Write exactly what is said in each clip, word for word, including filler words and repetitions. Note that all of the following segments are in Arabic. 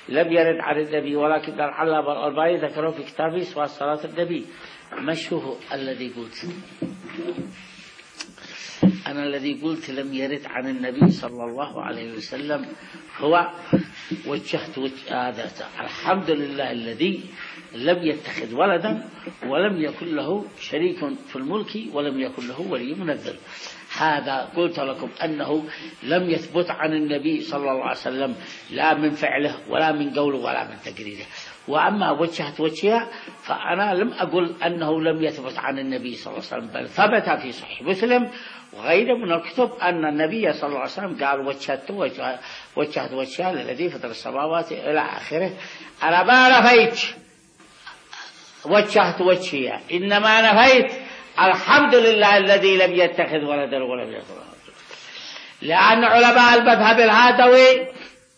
لم يرد عن النبي، ولكن العلامة الألباني ذكره في كتابه صفات صلاة النبي. مش هو الذي قلت أنا الذي قلت لم يرد عن النبي صلى الله عليه وسلم هو وجهت وجه هذا. الحمد لله الذي لم يتخذ ولدا ولم يكن له شريك في الملك ولم يكن له ولي من الذل. هذا قلت لكم أنه لم يثبت عن النبي صلى الله عليه وسلم لا من فعله ولا من قوله ولا من تقريره. وأما وجهت وجهها فأنا لم أقل أنه لم يثبت عن النبي صلى الله عليه وسلم، بل ثبت في صحيح مسلم وغيره من الكتب أن النبي صلى الله عليه وسلم قال وجهت وجهت وجهها للذي فطر السماوات إلى آخره. أنا ما نفيت وجهت وجهها، إنما نفيت الحمد لله الذي لم يتخذ ولدا ولم يكن له. لأن علماء المذهب الهادوي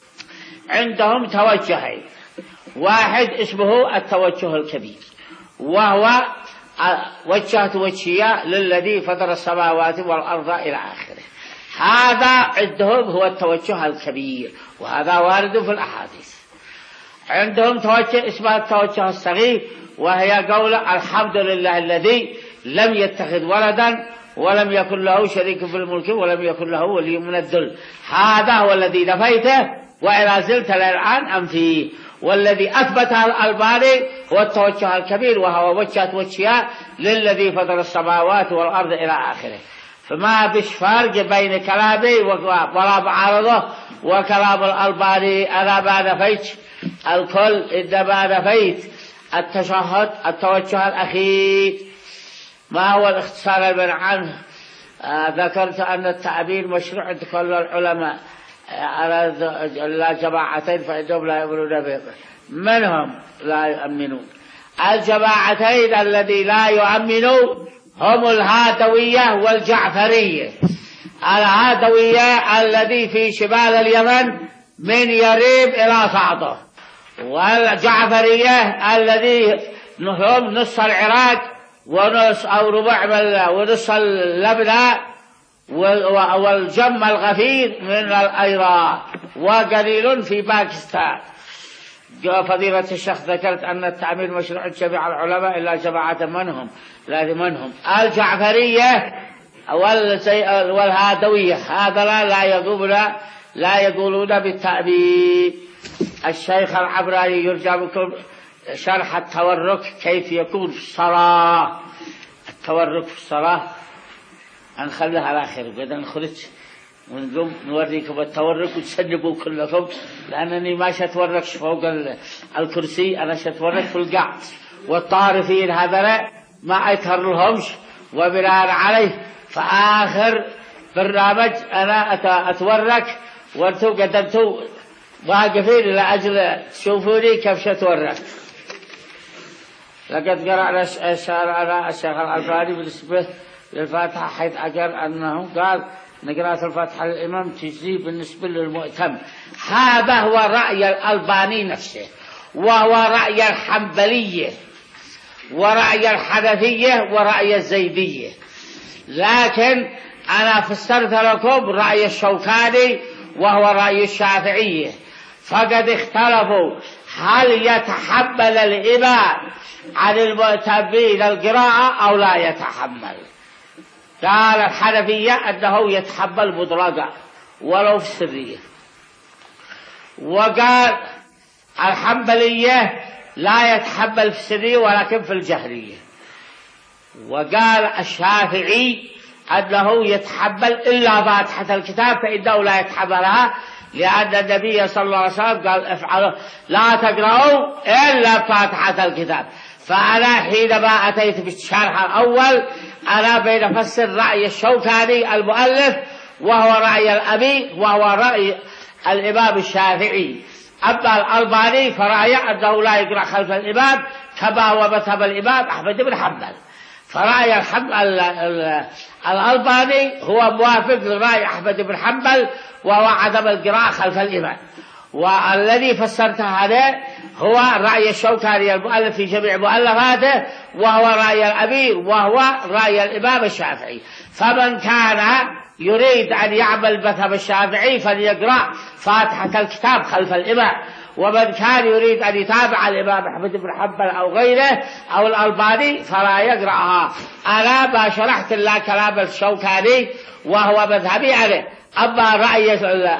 عندهم توجهين، واحد اسمه التوجه الكبير وهو وجهت وجهي للذي فطر السماوات والأرض إلى آخره. هذا عندهم هو التوجه الكبير، وهذا وارد في الأحاديث. عندهم توجه اسمه التوجه الصغير، وهي قول الحمد لله الذي لم يتخذ ولدا ولم يكن له شريك في الملك ولم يكن له ولي من الذل. هذا هو الذي نفيته وإلى زلت الآن أنفيه. والذي أثبته الألباني هو التوجه الكبير، وهو وجهت وجهها للذي فطر السماوات والأرض إلى آخره. فما بش فرق بين كلامي ولا معارضه وكلام الألباني. أنا ما نفيت الكل، إنما نفيت التشهد التوجه الأخير. ما هو الاختصار المنع عنه؟ آه ذكرت أن التعبير مشروع عند كل العلماء على لا جماعتين فإنهم لا يؤمنون به. من هم لا يؤمنون؟ الجماعتين الذي لا يؤمنون هم الهادوية والجعفرية. الهادوية الذي في شمال اليمن من يريب إلى صعدة، والجعفرية الذي هم نص العراق ونص أو ربع ونص اللبنان والجم الغفير من العراق وقليل في باكستان. فضيلة الشيخ ذكرت أن التعمير مشروع جميع العلماء إلا جماعة منهم لازم منهم الجعفرية والهادوية. هذا لا يقولون لا يقولون بالتعبير. الشيخ العبراني يرجى بكم شرح التورك كيف يكون في الصلاة. التورك في الصلاة هنخليها على آخر، بدنا نخرج ونقوم نوريكم التورك وتسنبوا كلكم، لأنني ما شتوركش فوق الكرسي، أنا شتورك في القعد. والطارفين هذا ما أيتهر لهمش، وبناء عليه فآخر برنامج أنا أتورك وانتو قدمتوا واقفين لأجل تشوفوني كيف شتورك. لقد قرأنا على الشيخ الألباني بالنسبة للفاتحة، حيث أجر أنه قال نقرأ الفاتحة للإمام تجزي بالنسبة للمؤتم. هذا هو رأي الألباني نفسه، وهو رأي الحنبلية ورأي الحنفية ورأي الزيدية. لكن أنا فسرت لكم رأي الشوكاني وهو رأي الشافعية، فقد اختلفوا هل يتحمل الإمام عن المؤتمين القراءة أو لا يتحمل. قال الحنفية أنه يتحمل مطلقا ولو في السرية، وقال الحنبلية لا يتحمل في السرية ولكن في الجهرية، وقال الشافعي أنه يتحمل إلا فاتحة الكتاب فإنه لا يتحملها، لأن النبي صلى الله عليه وسلم قال افعلوا لا تقرأوا إلا فاتحة الكتاب. فأنا حينما أتيت بالشرح الأول أنا بين فسر رأي الشوكاني المؤلف وهو رأي الأبي وهو رأي الإمام الشافعي. أما الألباني فرأي أنه لا يقرأ خلف الإمام كما هو مذهب الإمام أحمد بن حنبل. فرأي الألباني هو موافق لرأي أحمد بن حنبل وهو عدم القراءة خلف الإمام. والذي فسرته هذا هو رأي الشوكاني المؤلف في جميع مؤلفاته وهو رأي الأمير وهو رأي الإمام الشافعي. فمن كان يريد أن يعمل مذهب الشافعي فليقرأ فاتحة الكتاب خلف الإمام، ومن كان يريد أن يتابع الإمام أحمد بن حنبل أو غيره أو الألباني فلا يقرأها. أنا ما شرحت إلا كلام الشوكاني وهو مذهبي عليه. أما رأي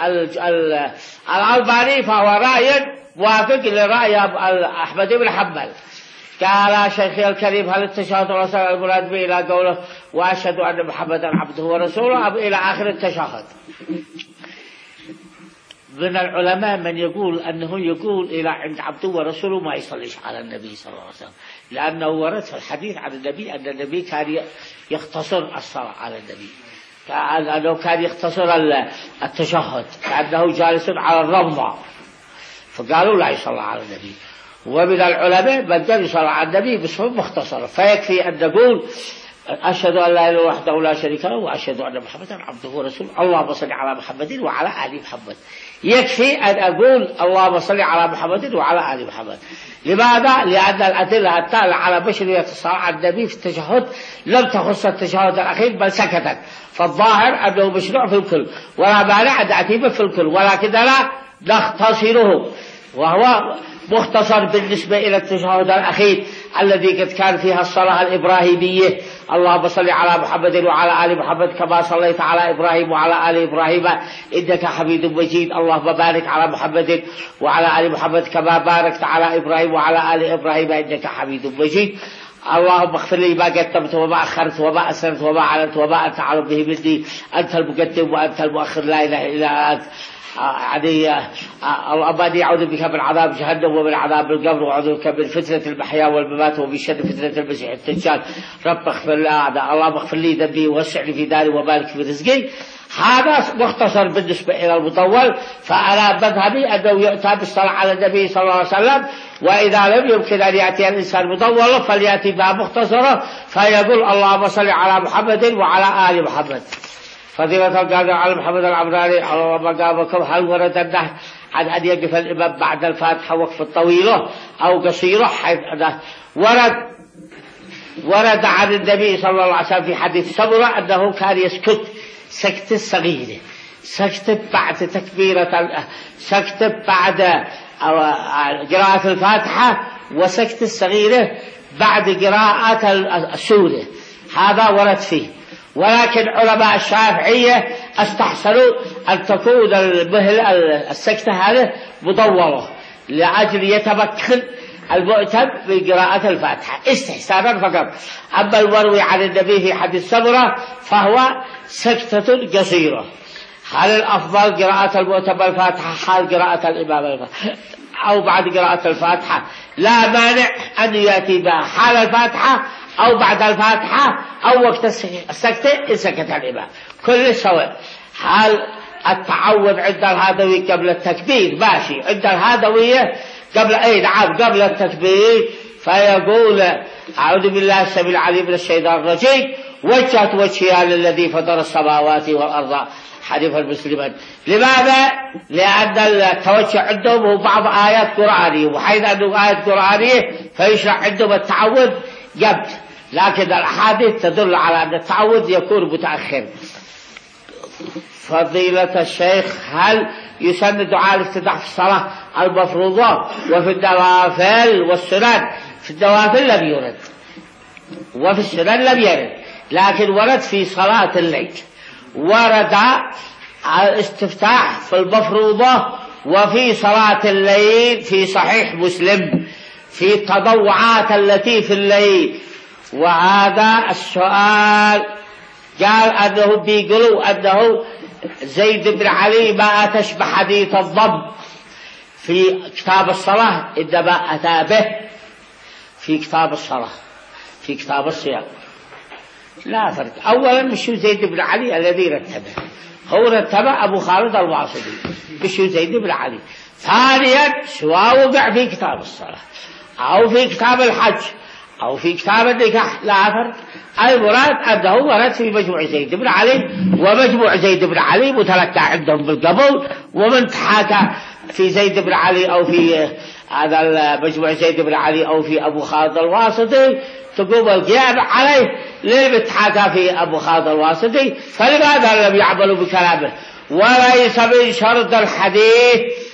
الألباني فهو رأي موافق لرأي أحمد بن حنبل. قال شيخي الكريم هل التشهد الرسول المراد به إلى قوله وأشهد أن محمدا عبده ورسوله أو إلى آخر التشهد؟ من العلماء من يقول أنه يقول إلى عند عبده ورسوله ما يصليش على النبي صلى الله عليه وسلم، لأنه ورد في الحديث عن النبي أن النبي كان يختصر الصلاة على النبي، كأنه كان يختصر التشهد كأنه جالس على الرمضة، فقالوا لا يصلى على النبي. ومن العلماء من قال يصلى على النبي بصفة مختصرة، فيكفي أن نقول أشهد أن لا إله إلا الله وحده لا شريك له وأشهد أن محمدا عبده ورسوله اللهم صل على محمد وعلى آل محمد. يكفي أن أقول اللهم صل على محمد وعلى آل محمد. لماذا؟ لأن الأدلة التالية على بشرية الصلاة على النبي في التشهد لم تخص التشهد الأخير بل سكتت، فالظاهر أنه مشروع في الكل ولا مانع أن أتيبه في الكل، ولكننا نختصره وهو مختصر بالنسبة إلى التشهد الأخير الذي قد كان فيها الصلاة الإبراهيمية اللهم صل على محمد وعلى آل محمد كما صليت على إبراهيم وعلى آل إبراهيم إنك حميد مجيد، اللهم بارك على محمد وعلى آل محمد كما باركت على إبراهيم وعلى آل إبراهيم إنك حميد مجيد، اللهم اغفر لي ما قدمت وما أخرت وما أسررت وما أعلنت وما أنت أعلم به مني، أنت المقدم وأنت المؤخر لا إله إلا أنت. يعني الأبدي أعوذ بك من عذاب جهنم ومن عذاب القبر وأعوذ بك من فتنة المحيا والممات ومن شر فتنة المسيح الدجال، رب اغفر لي اللهم اغفر لي ذنبي ووسع لي في داري وبارك في رزقي. هذا مختصر بالنسبة إلى المطول، فأنا مذهبي أنه يؤتى بالصلاة على النبي صلى الله عليه وسلم، وإذا لم يمكن أن يأتي الإنسان مطوله فليأتي بها مختصرة فيقول اللهم صل على محمد وعلى آل محمد. فضيلة القاضي على محمد العمراني على مقامكم هل ورد النهي عن أن يقف الإمام بعد الفاتحة وقف طويلة أو قصيرة؟ حيث ورد ورد عن النبي صلى الله عليه وسلم في حديث سمرة أنه كان يسكت سكت صغيرة، سكت بعد تكبيرة، سكت بعد قراءة الفاتحة، وسكت الصغيرة بعد قراءة السورة، هذا ورد فيه. ولكن علماء الشافعية استحسنوا أن تكون المهل السكتة هذه مطولة لأجل يتمكن المؤتم بقراءة الفاتحة استحسانا فقط. أما المروي عن النبي في حديث سمرة فهو سكتة قصيرة. هل الأفضل قراءة المؤتم الفاتحة حال قراءة الإمام الفاتحة أو بعد قراءة الفاتحة؟ لا مانع أن يأتي بها حال الفاتحة أو بعد الفاتحة أو وقت السكتة إن سكت الإمام، كل سواء. حال التعوذ عند الهادوي قبل التكبير ماشي، عند الهادوية قبل أي نعم قبل التكبير فيقول أعوذ بالله السميع العليم من الشيطان الرجيم وجهت وجهي للذي فطر السماوات والأرض حنيفا مسلما. لماذا؟ لأن التوجه عندهم هو بعض آيات قرآنية، وحيث أنه آيات قرآنية فيشرع عندهم التعوذ قبل، لكن الأحاديث تدل على أن التعوذ يكون متأخر. فضيلة الشيخ هل يسن دعاء الافتتاح في الصلاة المفروضة وفي النوافل والسنن؟ في النوافل لم يرد وفي السنن لم يرد، لكن ورد في صلاة الليل، ورد الاستفتاح في المفروضة وفي صلاة الليل في صحيح مسلم في التضوعات التي في الليل. وهذا السؤال قال أنه بيقولوا أنه زيد بن علي ما تشبه حديث الضب في كتاب الصلاة إنما أتى به في كتاب الصلاة في كتاب الصيام. لا فرق. أولا مش زيد بن علي الذي رتبه، هو رتبه أبو خالد الواسطي مش زيد بن علي. ثانيا سواء وقع في كتاب الصلاة أو في كتاب الحج أو في كتاب النكاح لا فرق. المراد أنه ورد في مجموع زيد بن علي، ومجموع زيد بن علي متلقى عندهم بالقبول، ومن تحاكى في زيد بن علي أو في هذا مجموع زيد بن علي أو في أبو خالد الواسطي تقوم القيام عليه للمتحاكى في أبو خالد الواسطي. فلماذا لم يعملوا بكلامه؟ وليس من شرط الحديث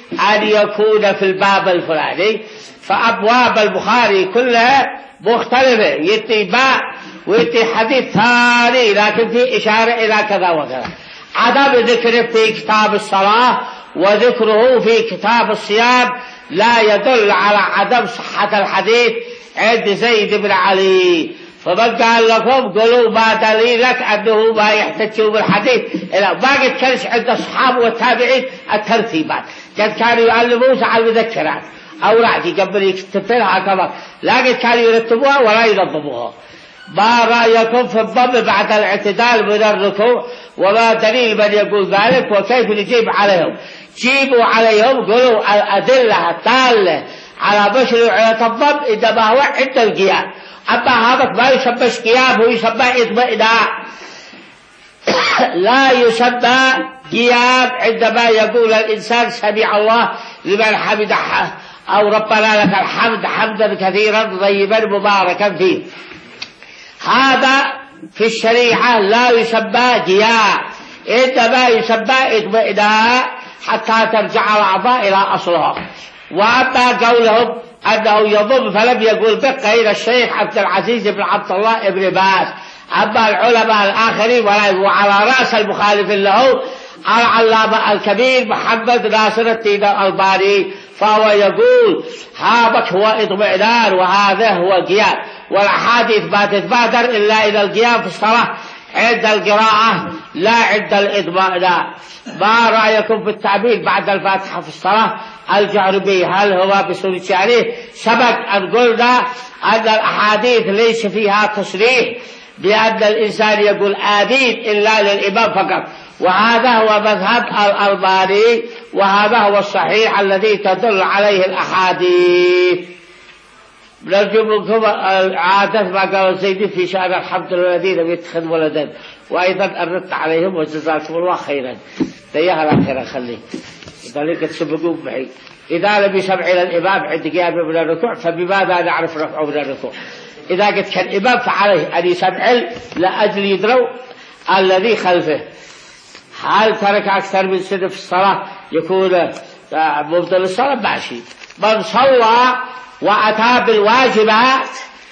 أن يكون في الباب الفلاني. فأبواب البخاري كلها مختلفة، يأتي باب ويأتي حديث ثاني لكن في إشارة إلى كذا وكذا. عدم ذكره في كتاب الصلاة وذكره في كتاب الصيام لا يدل على عدم صحة الحديث عند زيد بن علي. فمن قال لكم قولوا ما دليلك أنه ما يحتجوا بالحديث، إلا ما قد كانش عند الصحابة والتابعين الترتيبات، قد كانوا يعلموه على المذكرات أو رعدي قبل يكتبونها كما، لا قد كانوا يرتبوها ولا ينظموها. ما رأيكم في الضم بعد الاعتدال من الركوع؟ وما دليل من يقول ذلك وكيف نجيب عليهم؟ جيبوا عليهم قولوا الأدلة الدالة على مشروعية الضم إنما هو عند القيام، أما هذا ما يسمى قيام، هو يسمى إطمئنان. لا يسمى قيام عندما يقول الإنسان سمع الله لمن حمده أو ربنا لك الحمد حمدا كثيرا طيبا مباركا فيه. هذا في الشريعة لا يسمى قيام، إنما يسمى اطمئنان حتى ترجع الأعضاء إلى أصلها. وأما قولهم أنه يضم فلم يقول به غير الشيخ عبد العزيز بن عبد الله بن باز. أما العلماء الآخرين وعلى رأس المخالف له العلامة الكبير محمد ناصر الدين الألباني، فهو يقول هذا هو اطمئنان وهذا هو قيام، والأحاديث ما تتبادر إلا إلى القيام في الصلاة عند القراءة لا عند الإطمئنان. ما رأيكم في التعبير بعد الفاتحة في الصلاة الجهر به؟ هل هو بسنة عليه؟ سبق أن قلنا أن الأحاديث ليس فيها تصريح بأن الإنسان يقول آمين إلا للإمام فقط، وهذا هو مذهب الألباني، وهذا هو الصحيح الذي تدل عليه الأحاديث. نرجو منكم عادة ما قال زيد في شأن الحمد لله الذي لم يتخذ ولدا، وأيضا أردت عليهم وجزاكم الله خيرا. تيها الأخيرة خليه ذلك تسبقوا معي. إذا لم يسمع إلى الإمام عند قيام من الركوع فبماذا نعرف رفعه من الركوع؟ إذا قد كان الإمام فعليه أن يسمع لأجل يدروا الذي خلفه. هل ترك أكثر من سنة في الصلاة يكون مبطل الصلاة؟ ماشي. من صلى وأتى بالواجبات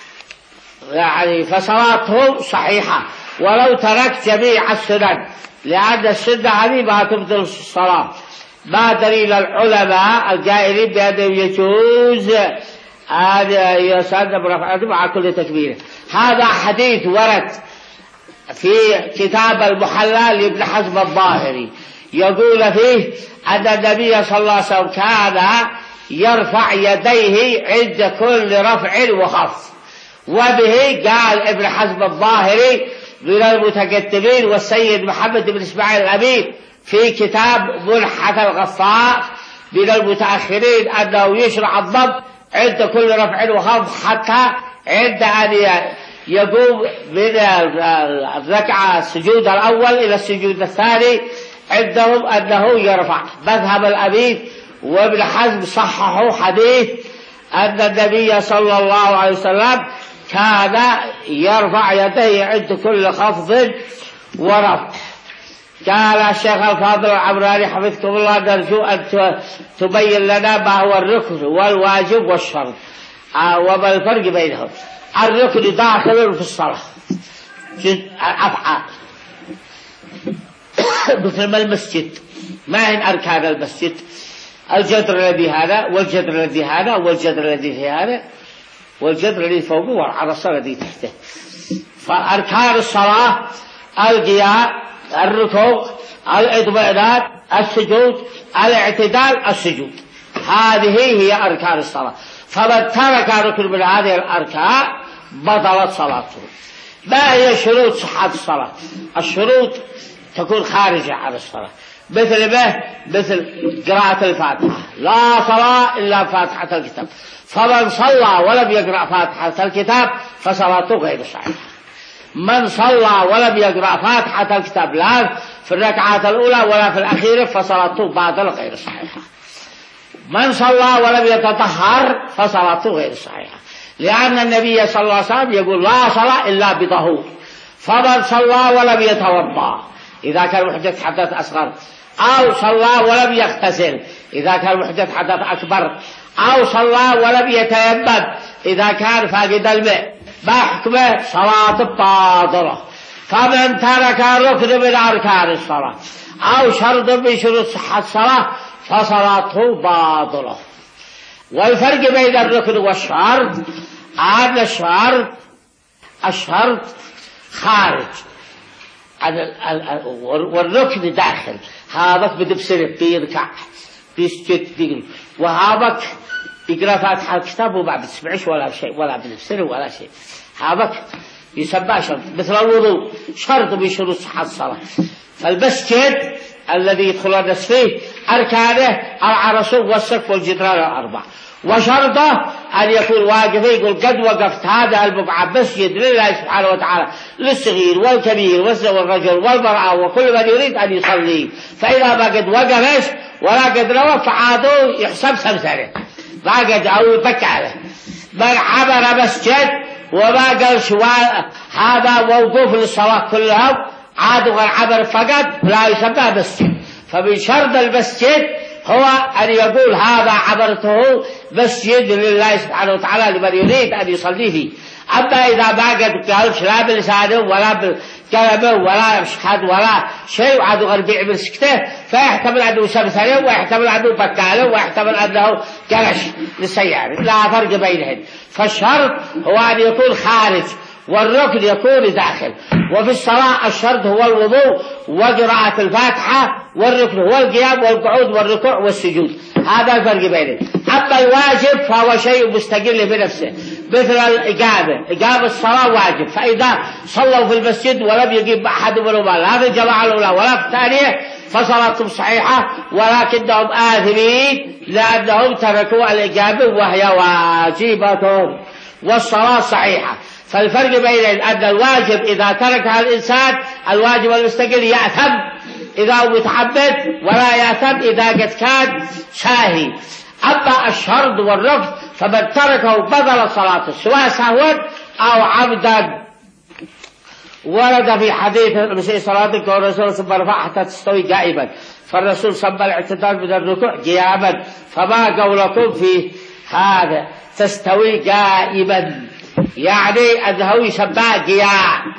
يعني فصلاته صحيحة ولو ترك جميع السنن، لأن السنة هذه ما تبطل الصلاة. ما دليل العلماء القائلين بأنه يجوز أن يسلم رفعه مع كل تكبير؟ هذا حديث ورد في كتاب المحلى لابن حزم الظاهري، يقول فيه أن النبي صلى الله عليه وسلم كان يرفع يديه عند كل رفع وخفض. وبه قال ابن حزم الظاهري من المتقدمين والسيد محمد بن إسماعيل الأمين في كتاب ملحة الغفار من المتأخرين أنه يشرع الضم عند كل رفع وخفض حتى عند أن يقوم من الركعة السجود الأول إلى السجود الثاني عندهم أنه يرفع. مذهب الأمين وابن حزم صححوا حديث أن النبي صلى الله عليه وسلم كان يرفع يديه عند كل خفض ورفع. قال الشيخ الفاضل العمراني حفظكم الله نرجو أن تبين لنا ما هو الركن والواجب والشرط وما الفرق بينهم. الركن داخل في الصلاة أفعال مثل ما المسجد، ما هي أركان المسجد؟ الجدر الذي هذا والجدر الذي هذا والجدر الذي في هذا والجدر الذي فوقه والعرصة الذي تحته. فأركان الصلاة القيام، الركوع، الإطمئنان، السجود، الاعتدال، السجود، هذه هي أركان الصلاة. فمن ترك ركن من هذه الأركان بطلت صلاته. ما هي شروط صحة الصلاة؟ الشروط تكون خارجة عن الصلاة، مثل ما مثل قراءة الفاتحة، لا صلاة إلا فاتحة الكتاب. فمن صلى ولم يقرأ فاتحة الكتاب فصلاته غير صحيحة. من صلى ولم يقرأ فاتحة الكتاب لا في الركعة الأولى ولا في الأخيرة فصلاته باطلة غير صحيحة. من صلى ولم يتطهر فصلاته غير صحيحة، لأن النبي صلى الله عليه وسلم يقول لا صلاة إلا بطهور. فمن صلى ولم يتوضأ إذا كان محدث حدث أصغر، أو صلى ولم يغتسل إذا كان محدث حدث أكبر، أو صلى ولم يتيمم إذا كان فاقد الماء، ما حكمه؟ صلاة باطلة. فمن ترك ركن من أركان الصلاة أو شرط من شروط صحة الصلاة فصلاته باطلة. والفرق بين الركن والشرط أن الشرط الشرط خارج والركن داخل. هذاك بده بسرب بيركع بيسجد، وهذاك يقرأ فاتحة الكتاب وما بتسمعش ولا شيء ولا بنفسره ولا شيء. هذاك يسمى شرط، مثل الوضوء شرط من شروط صحة الصلاة. فالمسجد الذي يدخل الناس فيه أركانه العرس والسقف والجدران الأربع، وشرطه أن يكون واقف، يقول قد وقفت هذا البقعة مسجد لله سبحانه وتعالى للصغير والكبير والرجل والمرأة وكل من يريد أن يصلي. فإذا ما قد وقفش ولا قد روى فعاده يحسب سمسره، ما قد أو يبكى عليه. من عبر مسجد وما قال شوال هذا موقوف للصلاة كلها، عادوا غير عبر فقط لا يسمى مسجد. فمن شرط المسجد هو أن يقول هذا عبرته مسجد لله سبحانه وتعالى لمن يريد أن يصلي فيه. أما إذا ما قد قالش لا بلسانه ولا بكلمه ولا بشهد ولا شيء وعادوا غير بيعمل سكته، فيحتمل أنه سمسره ويحتمل أنه بكاله ويحتمل أنه كلش للسيارة، لا فرق بينهم. فالشرط هو أن يكون خارج والركن يكون داخل. وفي الصلاة الشرط هو الوضوء وقراءة الفاتحة، والركن هو القيام والقعود والركوع والسجود. هذا الفرق بينهم. أما الواجب فهو شيء مستقل بنفسه، مثل الإقامة. إقامة الصلاة واجب، فإذا صلوا في المسجد ولم يقيم أحد منهما لا في الجماعة الأولى ولا في الثانية فصلاتهم صحيحة، ولكنهم آثمين لأنهم تركوا الإقامة وهي واجبة والصلاة صحيحة. فالفرق بين أن الواجب إذا تركها الإنسان الواجب المستقل يأثم إذا هو متعبد، ولا يأثم إذا قد كان ساهي. أما الشرط والركن فمن تركه بطل صلاته سواء سهوا أو عمدا. ورد في حديث المسيح صلاتك والرسول صلى الله عليه وسلم حتى تستوي قائما، فالرسول صلى الاعتدال من الركوع قياما. فما قولكم في هذا تستوي قائما؟ يعني أنه يسمى قيام،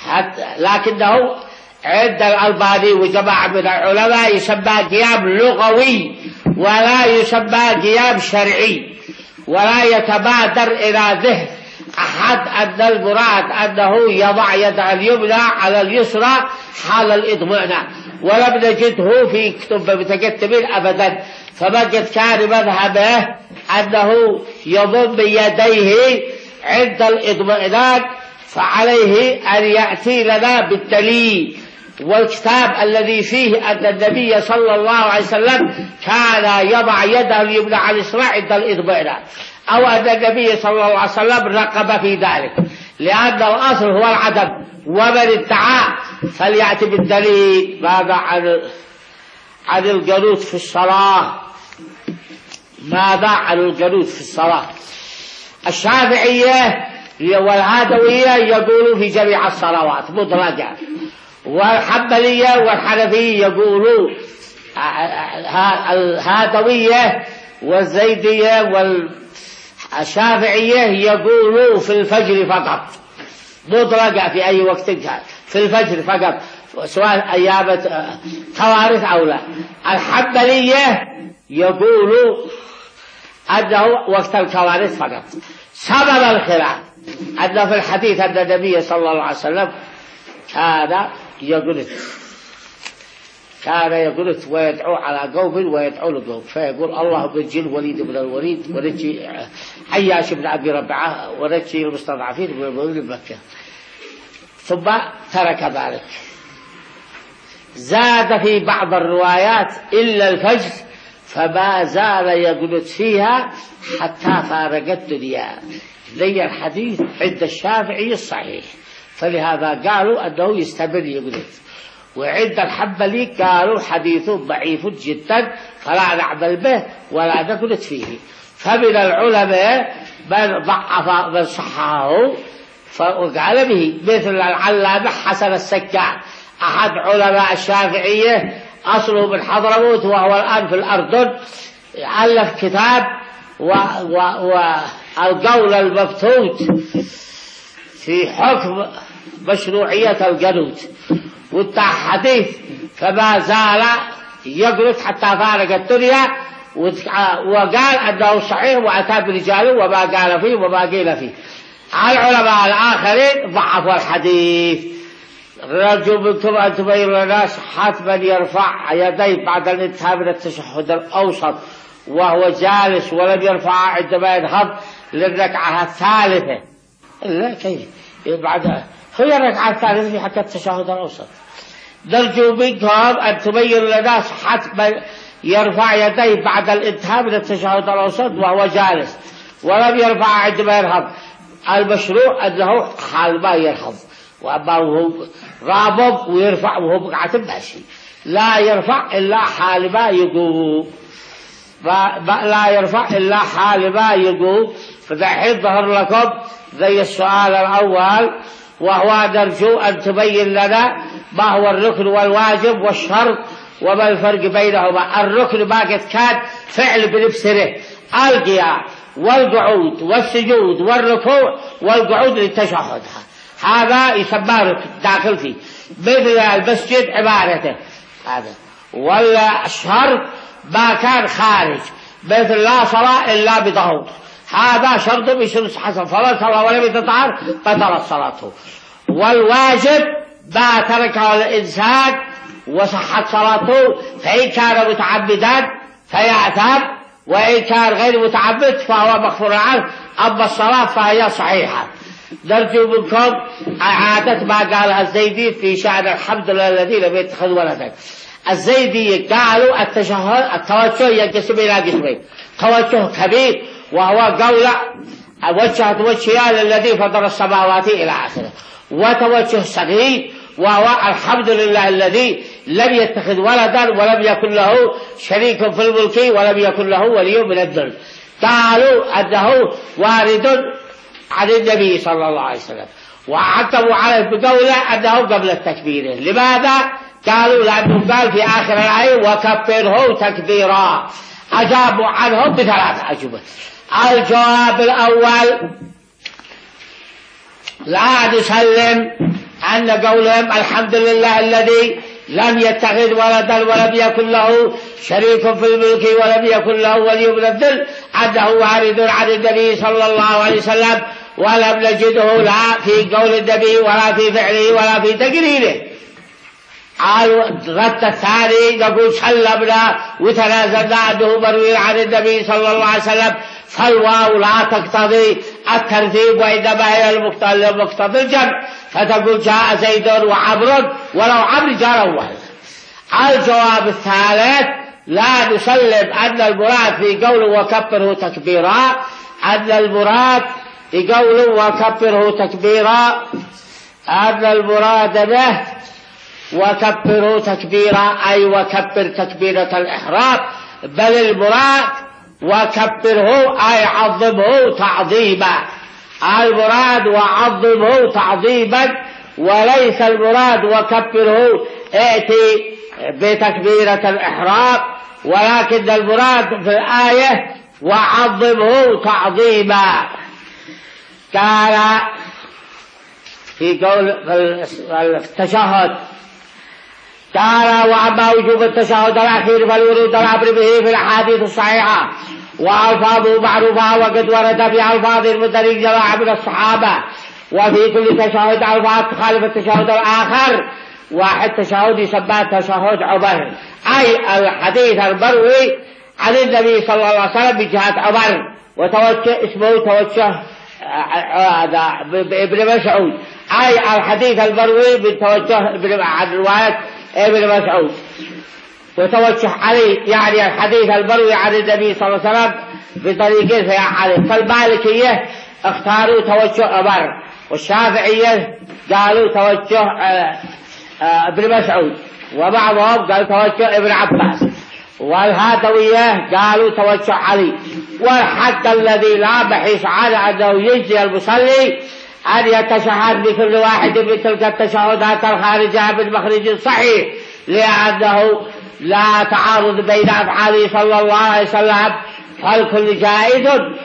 لكنه عند الألباني وجماعة من العلماء يسمى قيام لغوي ولا يسمى قيام شرعي. ولا يتبادر إلى ذهن أحد أن المراد أنه يضع يده اليمنى على اليسرى حال الإضمئنان، ولم نجده في كتب متكتبين أبدا. فمن كان مذهبه أنه يضم يديه عند الإضمئنان فعليه أن يأتي لنا بالدليل والكتاب الذي فيه أن النبي صلى الله عليه وسلم كان يضع يده اليمنى على اليسرى عند الإضمئنان، أو أن النبي صلى الله عليه وسلم رقب في ذلك، لأن الأصل هو العدم. ومن ادعى فليأتي بالدليل. ماذا عن عن القنوت في الصلاة؟ ماذا عن القنوت في الصلاة؟ الشافعية والهادوية يقولوا في جميع الصلوات مطلقا، والحنبلية والحنفية يقولوا، الهادوية والزيدية والشافعية يقولوا في الفجر فقط مطلقا في أي وقت كان، في الفجر فقط سواء أيام كوارث أو لا. الحنبلية يقولوا أنه وقت الكوارث فقط. سبب الخلاف أن في الحديث أن النبي صلى الله عليه وسلم كان يقنت كان يقنت ويدعو على قوم ويدعو لقوم، فيقول اللهم نجي الوليد بن الوليد ونجي عياش بن أبي ربعة ونجي المستضعفين من المؤمنين بمكة، ثم ترك ذلك. زاد في بعض الروايات إلا الفجر فما زال يقنت فيها حتى فارق الدنيا. لي الحديث عند الشافعي الصحيح، فلهذا قالوا أنه يستمر يقنت. وعند الحنبلي قالوا حديث ضعيف جدا فلا نعمل به ولا نقنت فيه. فمن العلماء من ضعف من صححه فقال به، مثل العلامة حسن السكاع أحد علماء الشافعية، أصله من حضرموت وهو الآن في الأردن، ألف كتاب والقول المبثوث في حكم مشروعية القنوت، والحديث فما زال يقنط حتى فارق الدنيا، وقال أنه صحيح وأتى برجاله وما قال فيه وما قيل فيه. العلماء الآخرين ضعفوا الحديث. رجو منكم أن تبين لنا صحة من يرفع يديه بعد الانتهاء من التشهد الأوسط وهو جالس ولم يرفع عندما ينهض للركعة الثالثة. لا كيف بعد هي الركعة الثالثة في حتى التشهد الأوسط. نرجو منكم أن تبين لنا صحة من يرفع يديه بعد الانتهاء من التشهد الأوسط وهو جالس ولم يرفع عندما ينهض. المشروع أنه حال ما يرهض، وأما هو رابط ويرفع وهو بقعة ماشي، لا يرفع إلا حال ما يقوم، لا يرفع إلا حال ما يقوم. فدحين ظهر لكم زي السؤال الأول، وهو نرجو أن تبين لنا ما هو الركن والواجب والشرط وما الفرق بينهما. الركن ما قد كان فعل بنفسه، القيام والقعود والسجود والركوع والقعود للتشهد، هذا يسمى داخل فيه مثل المسجد عبارته هذا. ولا الشرط ما كان خارج مثل لا صلاة إلا بطهور، هذا شرط بشرط حسن، فمن صلى ولم يتطهر بطلت صلاته. والواجب ما تركه الإنسان وصحت صلاته، فإن كان متعمدا فيعتاب، وإن كان غير متعمد فهو مغفور عنه. أما الصلاة فهي صحيحة. نرجو منكم إعادة ما قالها الزيدي في شأن الحمد لله الذي لم يتخذ ولدا. الزيدي قالوا التشهد التوجه ينقسم إلى قسمين: توجه كبير وهو قول وجهت وجهي للذي فطر السماوات إلى آخره، وتوجه صغير وهو الحمد لله الذي لم يتخذ ولدا ولم يكن له شريك في الملك ولم يكن له ولي من الذل. قالوا أنه وارد عن النبي صلى الله عليه وسلم، وعتبوا عليه بقوله أنه قبل التكبير. لماذا؟ قالوا لأنه قال في آخر الآية وكبره تكبيرا. أجابوا عنهم بثلاث أجوبة. الجواب الأول: لا نسلم أن قولهم الحمد لله الذي لم يتخذ ولدا ولم يكن له شريك في الملك ولم يكن له ولي من الذل أنه وارد عن النبي صلى الله عليه وسلم، ولم نجده لا في قول النبي ولا في فعله ولا في تقريره. الرد الثاني نقول سلمنا وتنازلنا أنه مروي عن النبي صلى الله عليه وسلم، فالواو لا تقتضي الترتيب وإنما هي المقتضى الجمع، فتقول جاء زيد وعمر ولو عمر جاء أول. الجواب الثالث: لا نسلم أن المراد في قوله وكبره تكبيرا، أن المراد في قوله وكبره تكبيرا أن المراد به وكبره تكبيرا أي وكبر تكبيرة الإحرام، بل المراد وكبره أي عظمه تعظيما. المراد وعظمه تعظيما، وليس المراد وكبره ائتي بتكبيرة الإحرام، ولكن المراد في الآية وعظمه تعظيما. قال في قول التشهد قال: وأما وجوب التشهد الأخير فالورود الأمر به في الأحاديث الصحيحة وألفاظه معروفة، وقد ورد في ألفاظ المدرج جماعة من الصحابة، وفي كل تشهد ألفاظ تخالف التشهد الآخر. واحد تشهد يسمى تشهد عمر، أي الحديث المروي عن النبي صلى الله عليه وسلم بجهة عمر، وتوجه اسمه توجه ابن مسعود، أي الحديث المروي بتوجه عن رواية ابن مسعود. وتوجه علي يعني الحديث المروي عن النبي صلى الله عليه وسلم بطريقه يا علي. فالمالكية اختاروا توجه عمر، والشافعية قالوا توجه ابن مسعود، وبعضهم قالوا توجه ابن عباس، والهاتوية قالوا توجه علي. والحد الذي لا بحث عنه أنه يجزي المصلي أن يتشهد بكل واحد من تلك التشهدات الخارجة من مخرج صحيح، لأنه لا تعارض بين أفعاله صلى الله عليه وسلم فالكل جائز.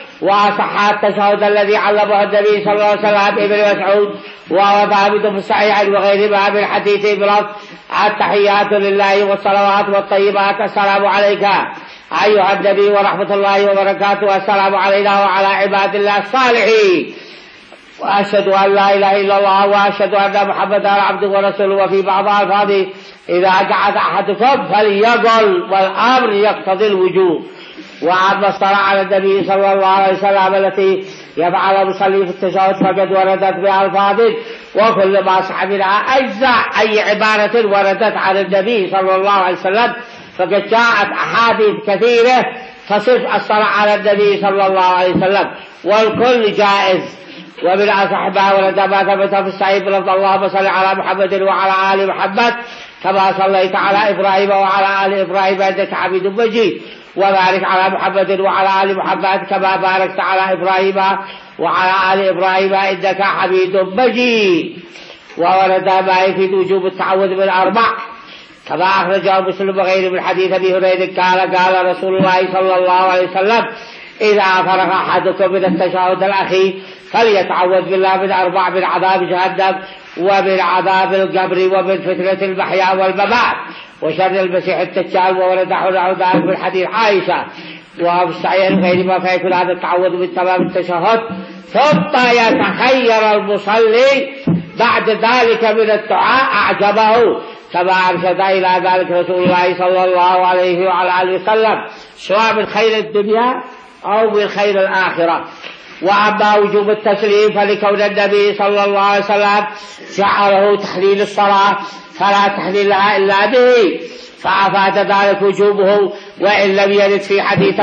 وصح التشهد الذي علمه النبي صلى الله عليه وسلم ابن مسعود وهو ثابت في الصحيحين وغيرهما من حديث بلفظ التحيات لله والصلوات والطيبات السلام عليك أيها النبي ورحمة الله وبركاته والسلام علينا وعلى عباد الله الصالحين وأشهد أن لا إله إلا الله وأشهد أن محمدا عبده ورسوله. وفي بعض ألفاظه إذا قعد أحدكم فليقل والأمر يقتضي الوجوب. وأما الصلاة على النبي صلى الله عليه وسلم التي يفعل المصلي في التشهد فقد وردت بألفاظ وكل ما صح منها أجزاء أي عبارة وردت على النبي صلى الله عليه وسلم فقد جاءت أحاديث كثيرة تصف الصلاة على النبي صلى الله عليه وسلم والكل جائز. ومن أصح ما ورد ما ثبت في الصحيح بلفظ اللهم صل على محمد وعلى آل محمد كما صليت على إبراهيم وعلى آل إبراهيم إنك حميد مجيد وبارك على محمد وعلى آل محمد كما باركت على إبراهيم وعلى آل إبراهيم إنك حميد مجيد. وورد ما يفيد وجوب التعوذ بالأربع كما أخرجه مسلم وغيره من حديث أبي هريرة قال قال رسول الله صلى الله عليه وسلم إذا فرغ أحدكم من التشهد الأخير فليتعوذ بالله من أربع: من عذاب جهنم ومن عذاب القبر ومن فتنة المحيا والممات وشر المسيح الدجال. وورد حول ذلك من حديث عائشة وفي الصحيح غير ما فيكون هذا التعوذ من تمام التشهد ثم يتخير المصلي بعد ذلك من الدعاء أعجبه كما أرشد إلى ذلك رسول الله صلى الله عليه وعلى آله وسلم سواء من خير الدنيا أو من خير الآخرة. وأما وجوب التسليم فلكون النبي صلى الله عليه وسلم جعله تحليل الصلاة فلا تحليل لها إلا به فأفاد ذلك وجوبه وإن لم يرد في حديث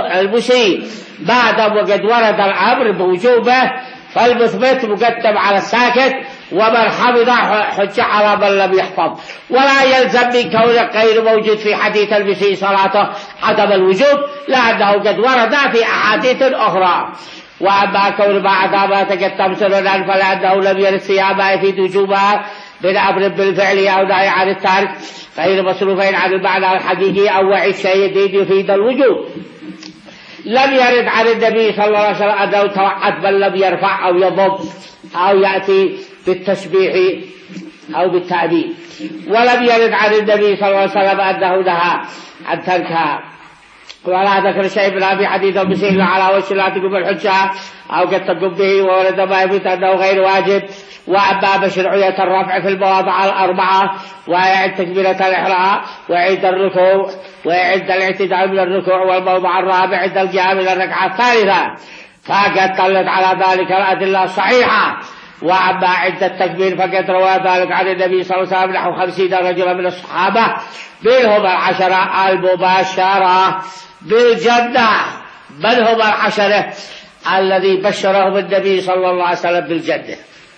المسيء بعد وقد ورد الأمر بوجوبه فالمثبت مقدم على الساكت ومن حفظ حج على من لم يحفظ. ولا يلزم من كونه غير موجود في حديث المسيء صلاته عدم الوجوب لأنه قد ورد في أحاديث أخرى. وأما كون ما عدا ما تقدم سننا فلأنه لم يرد فيها ما يفيد وجوبها من أمر بالفعل أو نهي عن الترك غير مصروفين عن المعنى الحقيقي أو وعي الشيء يفيد الوجوب. لم يرد عن النبي صلى الله عليه وسلم أنه توعد بل لم يرفع أو يضم أو يأتي بالتشبيح أو بالتعبير. ولم يرد عن النبي صلى الله عليه وسلم أنه نهى عن تركها ولا ذكر شيء من هذه حديث المسيء على وجه لا تقوم الحجة أو قد تقوم به. وورد ما يثبت أنه غير واجب. وأما مشروعية الرفع في المواضع الأربعة ويعد تكبيرة الإحرام وعند الركوع وعند الاعتدال من الركوع والموضع الرابع عند القيام من الركعة الثالثة فقد دلت على ذلك الأدلة الصحيحة. وأما عند التكبير فقد روى ذلك عن النبي صلى الله عليه وسلم نحو خمسين رجلا من الصحابة منهم العشرة المباشرة بالجنة بل هم العشرة الذي بشرهم النبي صلى الله عليه وسلم بالجنة.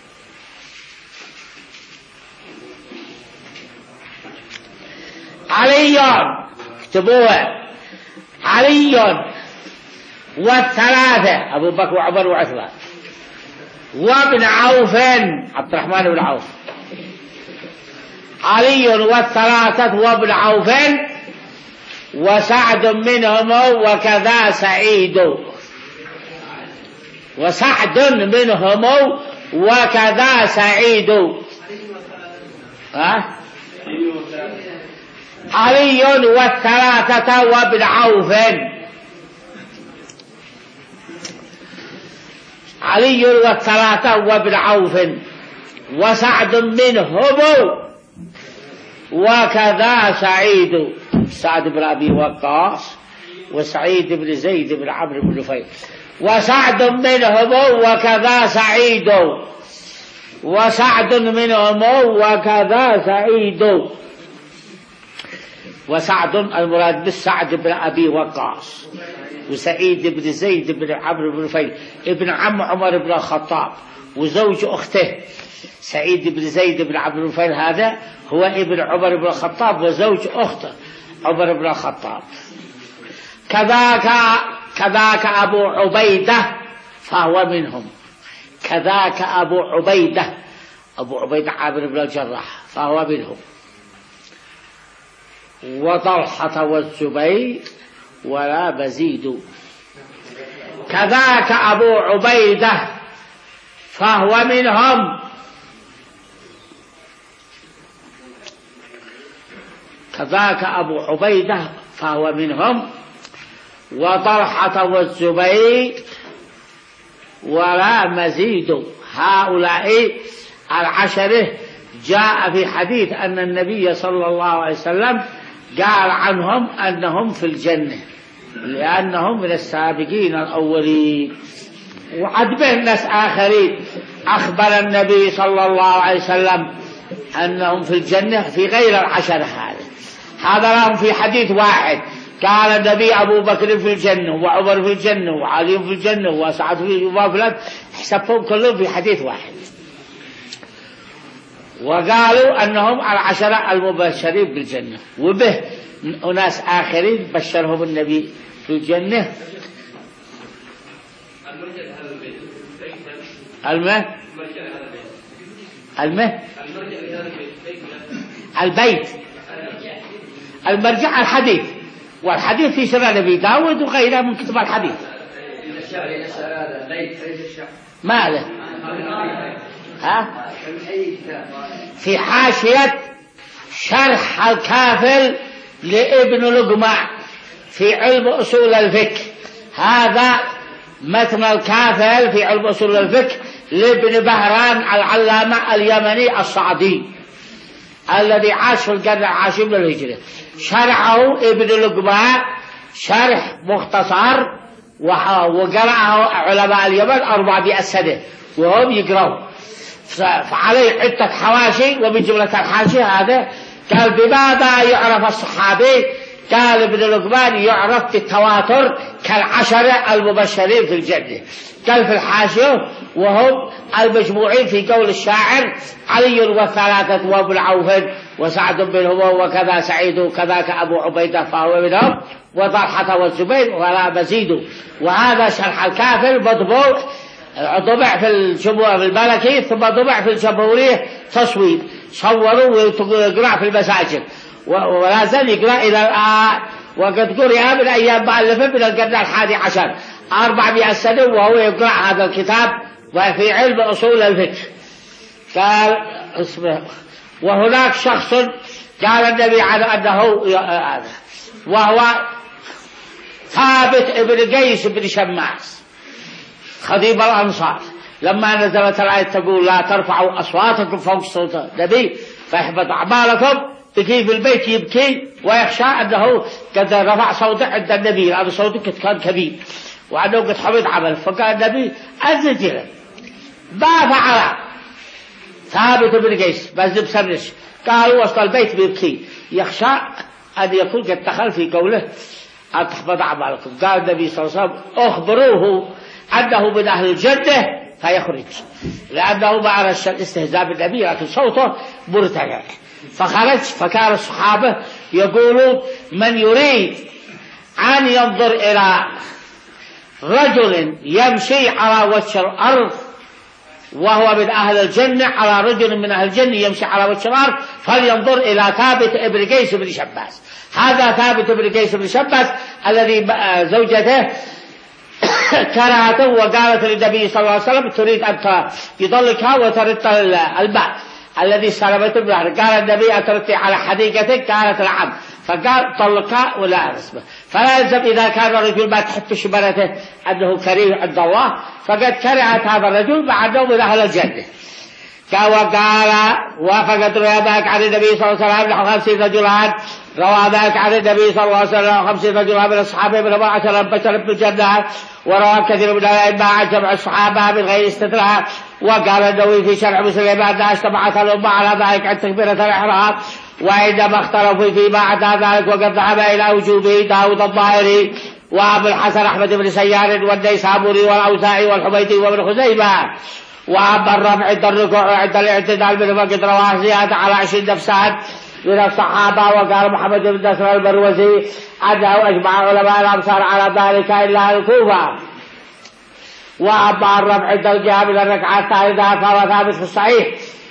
علي اكتبوه علي والثلاثة أبو بكر وعمر وعثمان وابن عوف عبد الرحمن بن عوف علي والثلاثة وابن عوف وسعد منهم وكذا سعيد وسعد منهم وكذا سعيد. ها علي والثلاثة وابن عوف علي والثلاثة وابن عوف وسعد منهم وكذا سعيد سعد بن أبي وقاص وسعيد بن زيد بن عمرو بن نفيل وسعد منهم وكذا سعيد وسعد منهم وكذا سعيد. وسعد المراد بالسعد بن أبي وقاص وسعيد بن زيد بن عمرو بن نفيل ابن عم عمر بن الخطاب وزوج أخته سعيد بن زيد بن عمرو بن نفيل هذا هو ابن عمر بن الخطاب وزوج أخته عمر بن الخطاب. كذاك كذاك أبو عبيدة فهو منهم كذاك أبو عبيدة أبو عبيدة عامر بن الجراح فهو منهم. وطلحة والزبير ولا مزيد. كذاك أبو عبيدة فهو منهم. كذاك أبو عبيدة فهو منهم وطلحة والزبير ولا مزيد. هؤلاء العشرة جاء في حديث أن النبي صلى الله عليه وسلم قال عنهم أنهم في الجنة لأنهم من السابقين الأولين. وعد به ناس آخرين أخبر النبي صلى الله عليه وسلم أنهم في الجنة في غير العشرة هذا. هذا لهم في حديث واحد. قال النبي أبو بكر في الجنة وعمر في الجنة وعلي في الجنة وسعد في الجنة، حسبهم كلهم في حديث واحد. وقالوا أنهم العشرة المبشرين بالجنة، وبه أناس آخرين بشرهم النبي في الجنة. المه المه البيت المرجع الحديث، والحديث في سنن أبي داود وغيره من كتب الحديث. ما له ها في حاشية شرح الكافل لابن لقمع في علم أصول الفقه. هذا متن الكافل في علم أصول الفقه لابن بهران العلامة اليمني الصعدي الذي عاش في القرن العاشر من الهجرة. شرحه ابن لقمع شرح مختصر وقرأه علماء اليمن أربعمائة سنة وهم يقرأوا، فعليه عدة حواشي. ومن جملة الحاشي هذا قال بماذا يعرف الصحابي؟ قال ابن لقمان يعرف بالتواتر كالعشرة المبشرين في الجنة. قال في الحاشية وهم المجموعين في قول الشاعر علي والثلاثة وابن عوف وسعد بن هو وكذا سعيد وكذاك أبو عبيدة فهو منهم وطلحة والزبير ولا مزيد. وهذا شرح الكافل مطبوع طبع في الجمهورية في الملكي ثم طبع في الجمهورية تصوير، صوروا ويقرأ في المساجد ولا زال يقرأ إلى الآن. وقد قرأ من أيام مؤلفة من القرن الحادي عشر أربعمائة سنة وهو يقرأ هذا الكتاب وفي علم أصول الفقه. قال اسمه وهناك شخص قال النبي عنه أنه وهو ثابت ابن قيس بن شماس خطيب الأنصار. لما نزلت الآية تقول لا ترفعوا أصواتكم فوق صوت النبي فيحبط أعمالكم، بكي في البيت يبكي ويخشى أنه قد رفع صوته عند النبي لأن صوته كان كبير وأنه قد حبط عمل. فقال النبي أزجل ما فعل ثابت بن قيس بس بسرش. قالوا وسط البيت بيبكي يخشى أن يكون قد دخل في قوله أن تحبط أعمالكم. قال النبي صلى الله عليه وسلم أخبروه أنه من أهل الجنة فيخرج، لأنه ما أرش الاستهزاء بالنبي لكن صوته مرتفع. فخرج. فكان الصحابة يقولون من يريد أن ينظر إلى رجل يمشي على وجه الأرض وهو من أهل الجنة على رجل من أهل الجنة يمشي على وجه الأرض فلينظر إلى ثابت ابن قيس بن شماس. هذا ثابت ابن قيس بن شماس الذي زوجته كرهته وقالت للنبي صلى الله عليه وسلم تريد أن يطلقها وترد الماء الذي سلبته بالنهر. قال النبي أتركت على حديقتك؟ قالت نعم. فقال طلقها ولا أسمه. فلا يلزم إذا كان الرجل ما تحت شبرته أنه كريه عند الله، فقد كرهت هذا الرجل مع أنه من أهل الجنة. وقال وافقت رواياتك عن النبي صلى الله عليه وسلم خمسين رجلان رواياتك عن النبي صلى الله عليه وسلم خمسين رجلان من الصحابة من أربعة عشر بشر بالجنة. وروى كثير من الأئمة عن جمع الصحابة من غير استثناء. وقال النووي في شرح مسلم أنها اجتمعت الأمة على ذلك عن تكبيرة الإحرام، وعندما اختلفوا فيما عدا ذلك وقد ذهب إلى وجوبه داود الظاهري وأبو الحسن أحمد بن سيار والنيسابوري والأوزاعي والحميدي وابن خزيمة. وأما الرفع عند الركوع وعند الاعتدال منه فقد رواه زيادة على عشرين نفسان من الصحابة. وقال محمد بن نصر البروزي أنه أجمع علماء الأمصار على ذلك إلا الكوفة. وأما الرفع عند الجهة من الركعة الثالثة فهو ثابت في الصحيح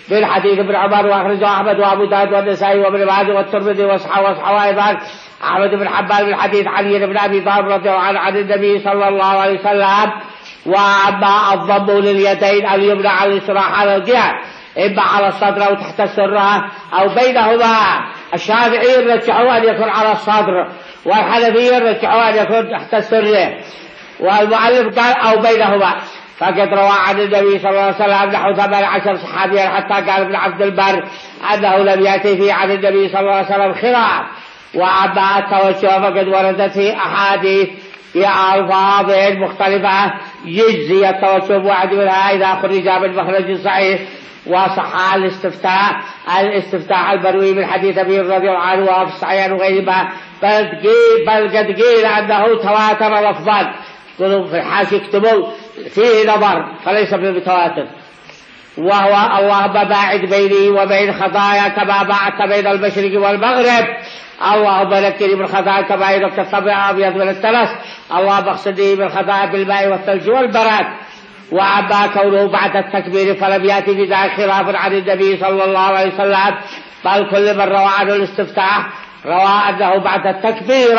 من حديث ابن عمر وأخرجه أحمد وأبو داود والنسائي وابن ماجه والترمذي وصححه وصححه أيضا أحمد بن حبان من حديث علي بن أبي طالب رضي الله عنه عن النبي صلى الله عليه وسلم. وأما الضم لليدين اليمنى على اليسرى على القيام إما على الصدر أو تحت السرة أو بينهما. الشافعي يرجحوا أن يكون على الصدر، والحنفي يرجحوا أن يكون تحت السرة، والمؤلف قال أو بينهما. فقد روى عن النبي صلى الله عليه وسلم نحو ثمان عشر صحابيا حتى قال ابن عبد البر أنه لم يأتي فيه عن النبي صلى الله عليه وسلم خلاف. وأما التوجه فقد وردت في أحاديث بألفاظ مختلفة يجزي التوجه بواحد منها إذا خرج من مخرج صحيح. وصح الاستفتاء الاستفتاء المروي من حديث أبي رضي الله عنه وفي الصحيحين وغيرهما، بل قد قيل أنه تواتر لفظا. قلوا في الحاشية اكتبوا فيه نظر فليس بالمتواتر. وهو اللهم باعد بيني وبين خطايا كما باعدت بين المشرق والمغرب. اللهم نكني من خطايا كما ينكى الثوب الأبيض من الدنس. اللهم اغسلني من خطايا بالماء والثلج والبرد. وأما كونه بعد التكبير فلم يأتي بذلك خلاف عن النبي صلى الله عليه وسلم، بل كل من روى عنه الاستفتاح روى أنه بعد التكبير.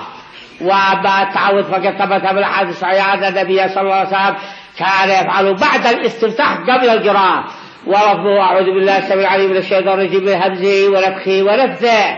وأما التعوذ فقد ثبت من الحديث الصحيح أن النبي صلى الله عليه وسلم كان يفعل بعد الاستفتاح قبل القراءة. ولفظه أعوذ بالله السميع العليم من الشيطان الرجيم من همزه ونفخه ونفثه،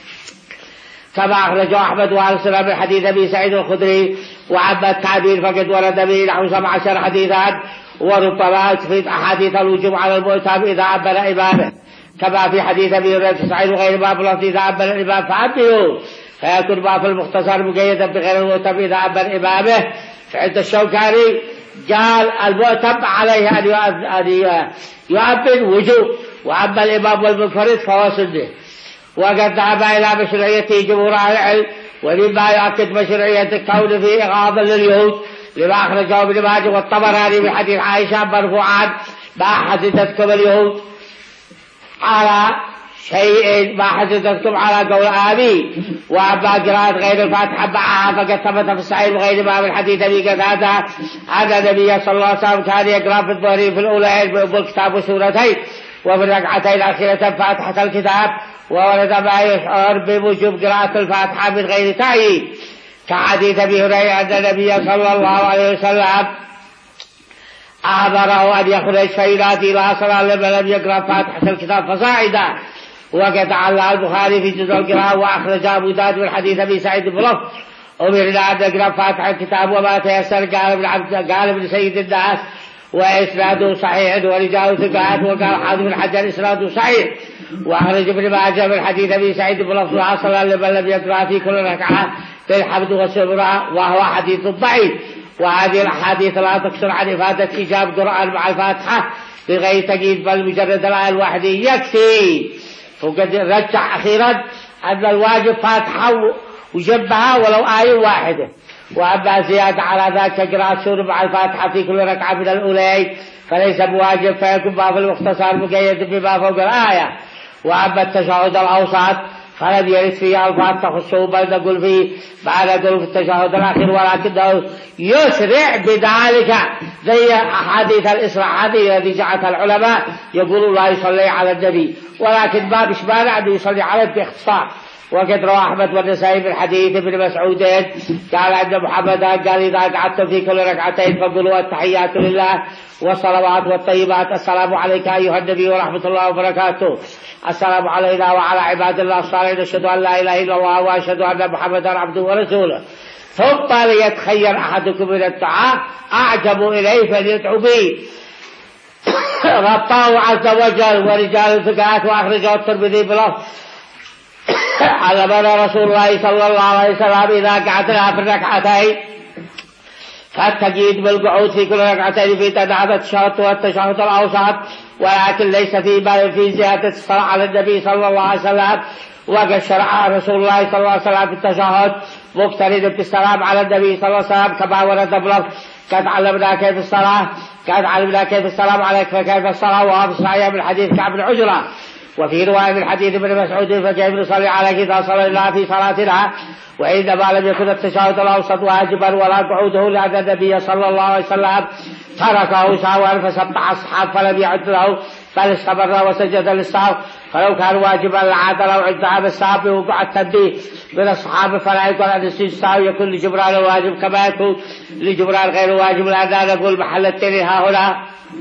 كما أخرجه أحمد وأهل السنة من حديث أبي سعيد الخدري. وأما التعبير فقد ورد به نحو سبع عشر حديثا، وربما تفيد أحاديث الوجوب على المؤتم إذا أبن إمامه، كما في حديث أبي هريرة في صحيح غير باب لفظ إذا أبن الإمام فأبنوا، فيكون باب المختصر مقيدا بغير المؤتم إذا أبن إمامه. فعند الشوكاني قال المؤتم عليه أن يؤبن وجوب، وأما الإمام والمنفرد فهو سنة. وقد ذهب إلى مشروعيته جمهور أهل العلم، ومما يؤكد مشروعية الكون في إغاظة لليهود لما أخرجه ابن ماجه والطبراني من حديث عائشة مرفوعا: ما حدثتكم اليهود على شيء ما حدثتكم على قول آبي. وأما قراءة غير الفاتحة معها فقد ثبت في الصحيح وغير ما من حديث أبي قتادة أن النبي صلى الله عليه وسلم كان يقرأ في الظهر في الأولى بالكتاب وسورتين، وفي الركعتين الأخيرة فاتحة الكتاب. وورد ما يشعر بوجوب قراءة الفاتحة من غير تأييد، كحديث أبي هريرة أن النبي صلى الله عليه وسلم أمره أن يخرج فينادي لا صلاة لمن لم يقرأ فاتحة الكتاب فصاعدا. وقد علّق البخاري في جزء القراءة وأخرج أبو داود من حديث أبي سعيد بلفظ: أمرنا أن نقرأ فاتحة الكتاب وما تيسر. قال ابن عبد قال ابن سيد الناس وإسناده صحيح ورجال ثقات. وقال حافظ بن حجر إسناده صحيح. وأخرج ابن ماجه من حديث أبي سعيد بلفظ: لا صلاة لمن لم يقرأ في كل ركعة بالحمد والسبرة، وهو حديث ضعيف. وهذه الأحاديث لا تقصر عن إفادة إجاب قرآن مع الفاتحة بغير تقييد، بل مجرد الآية الواحدة يكفي. وقد رجع أخيرا أن الواجب فاتحة وجنبها ولو آية واحدة. وأما زيادة على ذلك قراءة سورة مع الفاتحة في كل ركعة من الأولين فليس بواجب، فيكون باب المختصر مقيد بما فوق الآية. وأما التشهد الأوسط فلم يرد فيه ألفاظ تخصه، بل نقول فيه ما نقول في التشهد الأخير، ولكنه يسرع بذلك زي أحاديث الإسراء هذه التي جعلتها العلماء يقولون لا يصلي على النبي، ولكن ما بشمانع أنه يصلي عليه باختصار. وقد روى أحمد والنسائي من حديث ابن مسعود قال عند محمد قال: إذا قعدتم في كل ركعتين فقولوا التحيات لله والصلوات والطيبات: السلام عليك أيها النبي ورحمة الله وبركاته، السلام علينا وعلى عباد الله الصالحين، أشهد أن لا إله إلا الله وأشهد أن محمدا عبده ورسوله. ثم ليتخير أحدكم من الدعاء أعجب إليه فليدعو به. رباه عز وجل ورجال ثقات. وأخرجه الترمذي بلفظ: علمنا رسول الله صلى الله عليه وسلم إذا قعدنا في الركعتين فالتقييد بالقعود في كل ركعتين في تدعب التشهد والتشهد الأوسط، ولكن ليس في بال في زيادة الصلاة على النبي صلى الله عليه وسلم. وقد شرع رسول الله صلى الله عليه وسلم في التشهد مقترنا بالسلام على النبي صلى الله عليه وسلم، كما ورد بلفظ: قد علمنا كيف الصلاة قد علمنا كيف السلام عليك فكيف الصلاة. وهو في صحيح من حديث كعب بن عجرة. وفي رواية من حديث ابن مسعود فكيف نصلي عليك إذا صلى الله في صلاتنا وإنما لم يكن التشهد الأوسط واجبا ولا قعوده لأن النبي صلى الله عليه وسلم تركه سهوا فسبح الصحاب فلم يعد له بل استمر وسجد للسهو فلو كان واجبا لعاد لو عند هذا السهو وقع التنبيه من الصحابة فلا يكون أن السهو يكون لجبران الواجب كما يكون لجبران غير واجب. لأننا نقول محل التاني ها هنا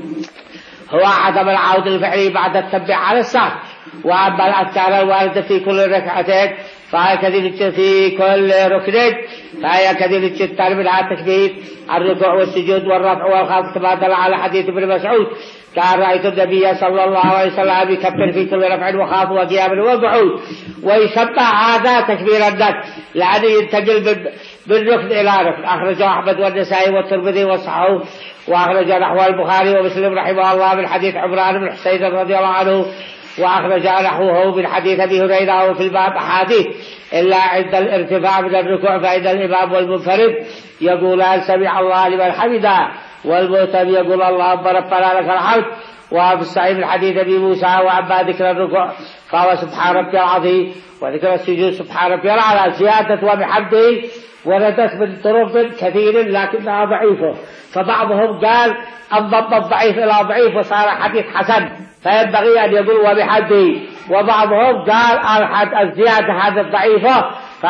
هو عدم العود الفعلي بعد التنبيه على السهو. وأما الأذكار الواردة في كل ركعتين فهي كذلك في كل ركن فهي كذلك الترتيب منها التكبير الركوع والسجود والرفع والخفض كما دل على حديث ابن مسعود كان رأيت النبي صلى الله عليه وسلم يكبر في كل رفع وخفض وقيام وقعود ويسمى هذا تكبير النك لأنه ينتقل من ركن إلى ركن. أخرجه أحمد والنسائي والترمذي وصححه وأخرج نحو البخاري ومسلم رحمه الله من حديث عمران بن حسين رضي الله عنه وأخرج نحوه من حديث أبي هريرة وفي الباب أحاديث إلا عند الارتفاع من الركوع فإن الإمام والمنفرد يقولان سمع الله لمن حمده والمؤتم يقول اللهم ربنا لك الحمد. وفي الصحيح من حديث أبي موسى وأما ذكر الركوع فهو سبحان ربي العظيم وذكر السجود سبحان ربي الأعلى زيادة وبحمده وردت من طرق كثير لكنها ضعيفة. فبعضهم قال انضم الضعيف إلى ضعيف وصار حديث حسن فينبغي أن يقول وبحمده. وبعضهم قال الزيادة هذه الضعيفة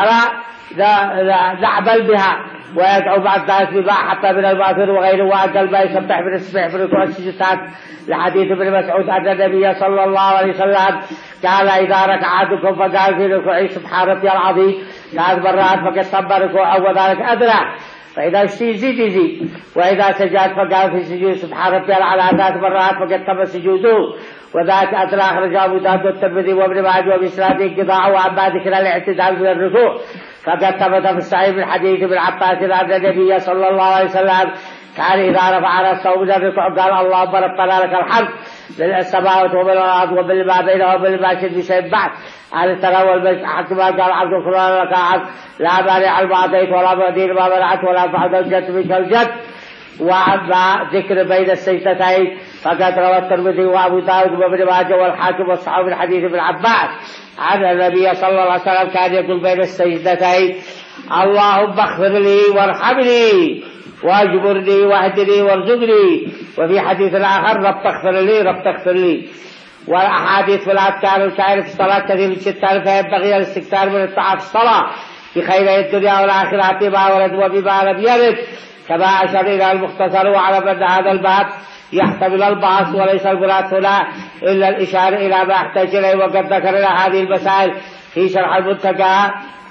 فلا نعمل بها ويدعو بعض الناس بما حتى من الماثر وغيره وأقل ما يسبح من السبح في ركوع السجدات لحديث ابن مسعود أن النبي صلى الله عليه وسلم قال إذا ركع أحدكم فقال في ركوعه سبحان ربي العظيم ثلاث مرات فقد تم ركوعه وذلك أدنى فإذا يزيد يزيد وإذا سجد فقال في السجود سبحان ربي الأعلى ثلاث مرات فقد تم سجوده وذاك أدنى. أخرج أبو داود والترمذي وابن ماجه وبإسناد انقطاع. وأما ذكر الاعتدال من الركوع فقد ثبت في الصحيح من حديث ابن عباس أن النبي صلى الله عليه وسلم كان إذا رفع رأسه من الركوع قال اللهم ربنا لك الحمد ملء السماوات وملء الأرض وملء ما بينهما وملء ما شئت بشيء بعد أن تناول المسح حتى ما قال عبد القرآن لك عبد لا مانع لما أعطيت ولا معطي لما منعت ولا بعد الجد منك الجد. وأما ذكر بين السجدتين فقد روى الترمذي وأبو داود وابن ماجه والحاكم والصحابي من حديث ابن عباس أن النبي صلى الله عليه وسلم كان يقول بين السجدتين اللهم اغفر لي وارحمني واجبرني واهدني وارزقني. وفي حديث آخر رب اغفر لي رب اغفر لي. والأحاديث في الأذكار الشائعة في الصلاة كثير جدا فينبغي الاستكثار من الطاعة في الصلاة بخير الدنيا والآخرة بما ورد وبما لم يرد كما أشار إلى المختصر. وعلى أن هذا الباب يحتمل البعض وليس المراد هنا إلا الإشارة إلى ما يحتاج إليه. وقد ذكرنا هذه المسائل في شرح المنتقى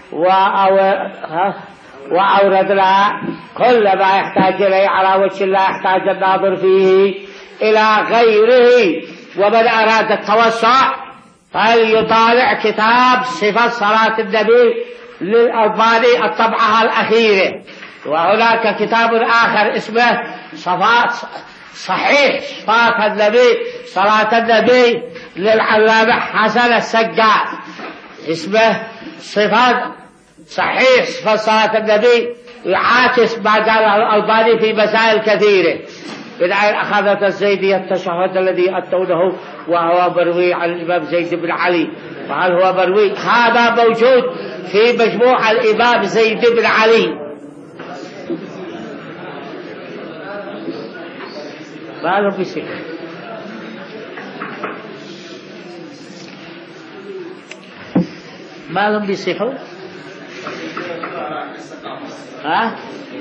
وأوردنا كل ما يحتاج إليه على وجه لا يحتاج الناظر فيه إلى غيره. ومن أراد التوسع فليطالع كتاب صفة صلاة النبي للألباني الطبعة الأخيرة. وهناك كتاب آخر اسمه صفات صحيح صفات النبي صلاة النبي للعلامة حسن السقاف اسمه صفات صحيح صفات صلاة النبي يعاكس ما قال الألباني في مسائل كثيرة. من أين أخذت الزيدية التشهد الذي أتونه وهو مروي عن الإمام زيد بن علي. وهل هو مروي؟ هذا موجود في مجموع الإمام زيد بن علي. ما لهم بيصيح ما لهم بيصيحوا ها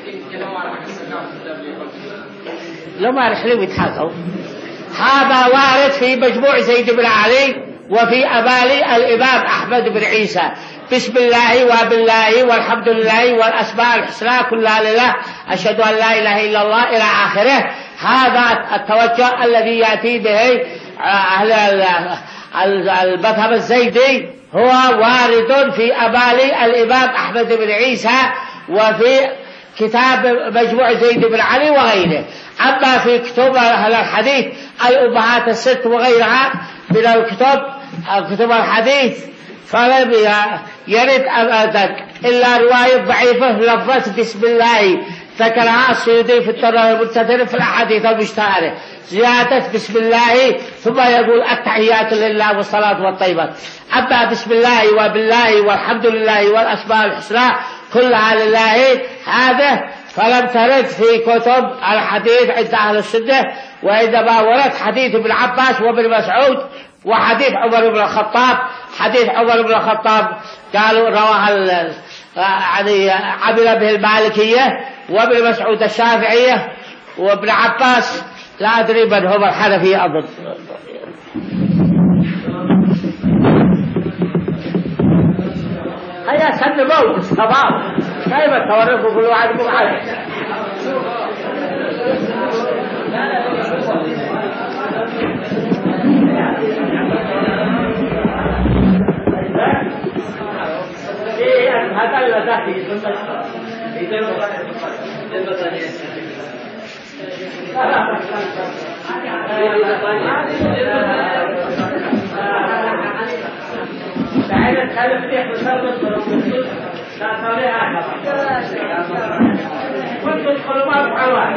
لو ما رحلوا يتحققوا. هذا وارد في مجموع زيد بن علي وفي أبالي الإمام أحمد بن عيسى بسم الله وبالله والحمد لله والأسماء الحسنى كلها لله أشهد أن لا إله إلا الله إلى آخره. هذا التوجه الذي يأتي به أهل المذهب الزيدي هو وارد في أبالي الإمام أحمد بن عيسى وفي كتاب مجموع زيد بن علي وغيره. أما في كتب أهل الحديث الأمهات الست وغيرها من الكتب كتب الحديث فلم يرد أبدا إلا رواية ضعيفة لفظت بسم الله ذكرها السيوطي في الترى المرتدل في الأحاديث المشتهرة زيادة بسم الله ثم يقول التحيات لله والصلاة والطيبات. أما بسم الله وبالله والحمد لله والأسماء الحسنى كلها لله هذا فلم ترد في كتب الحديث عند أهل السنة، وإنما ورد حديث ابن عباس وابن مسعود وحديث عمر بن الخطاب. حديث عمر بن الخطاب قالوا رواه يعني عمل به المالكية، وابن مسعود الشافعية، وابن عباس لا أدري من هم الحنفية أظن. هيا سن موت خباب كيف تورفوا كل واحد مقعد. هذا اللي ذاتي تعالى تخلف لي حساب الصلاة تعالى كنت تدخلوا ما بحواه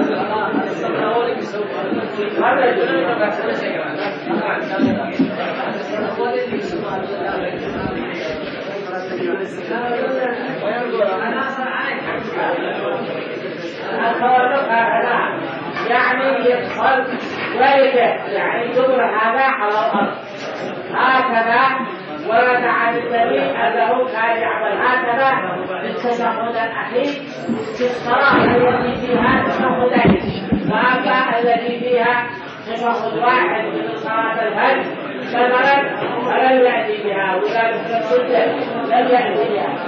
يعني يدخل ويكف يعني دبر هذا على الأرض هكذا. ورد عن النبي أنه كان يعمل هكذا في التشهد الأخير في الصلاة التي فيها تشهدين، وأما التي فيها تشهد واحد من صلاة الفجر مثلا فلم يأتي بها، ولا مثل السنة لم يأتي بها.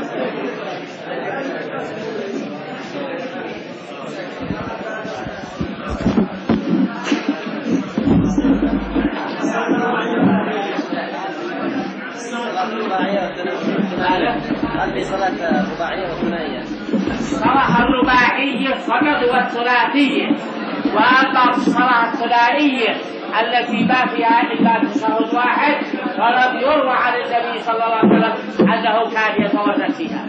هل في صلاة رباعية وثنائية؟ الصلاة الرباعية فقط والثلاثية، وأما الصلاة الثنائية التي ما فيها إلا تشهد واحد فلم يروى عن النبي صلى الله عليه وسلم أنه كان يتورط فيها.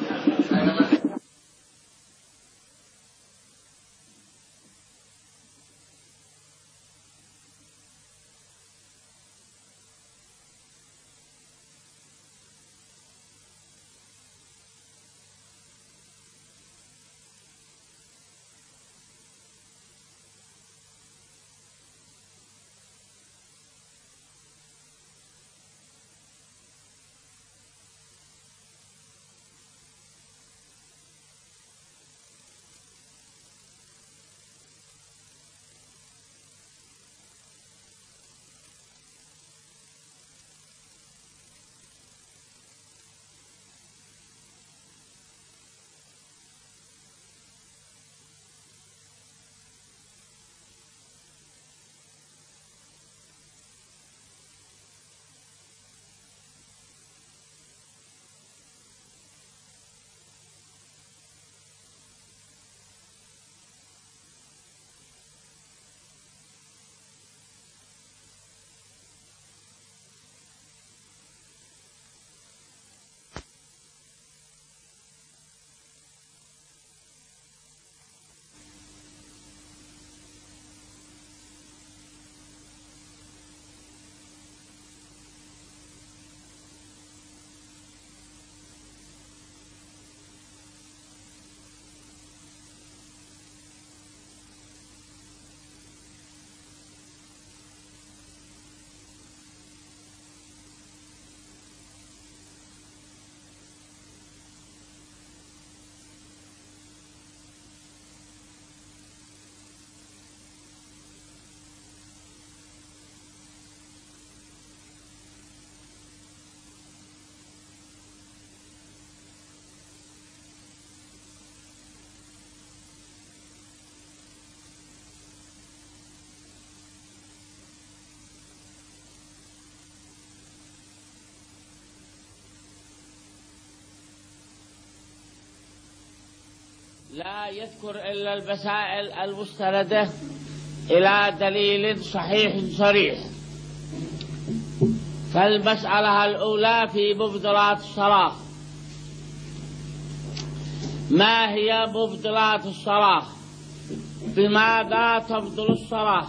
لا يذكر إلا المسائل المستندة إلى دليل صحيح صريح. فالمسألة الأولى في مبطلات الصلاة. ما هي مبطلات الصلاة؟ بماذا تبطل الصلاة؟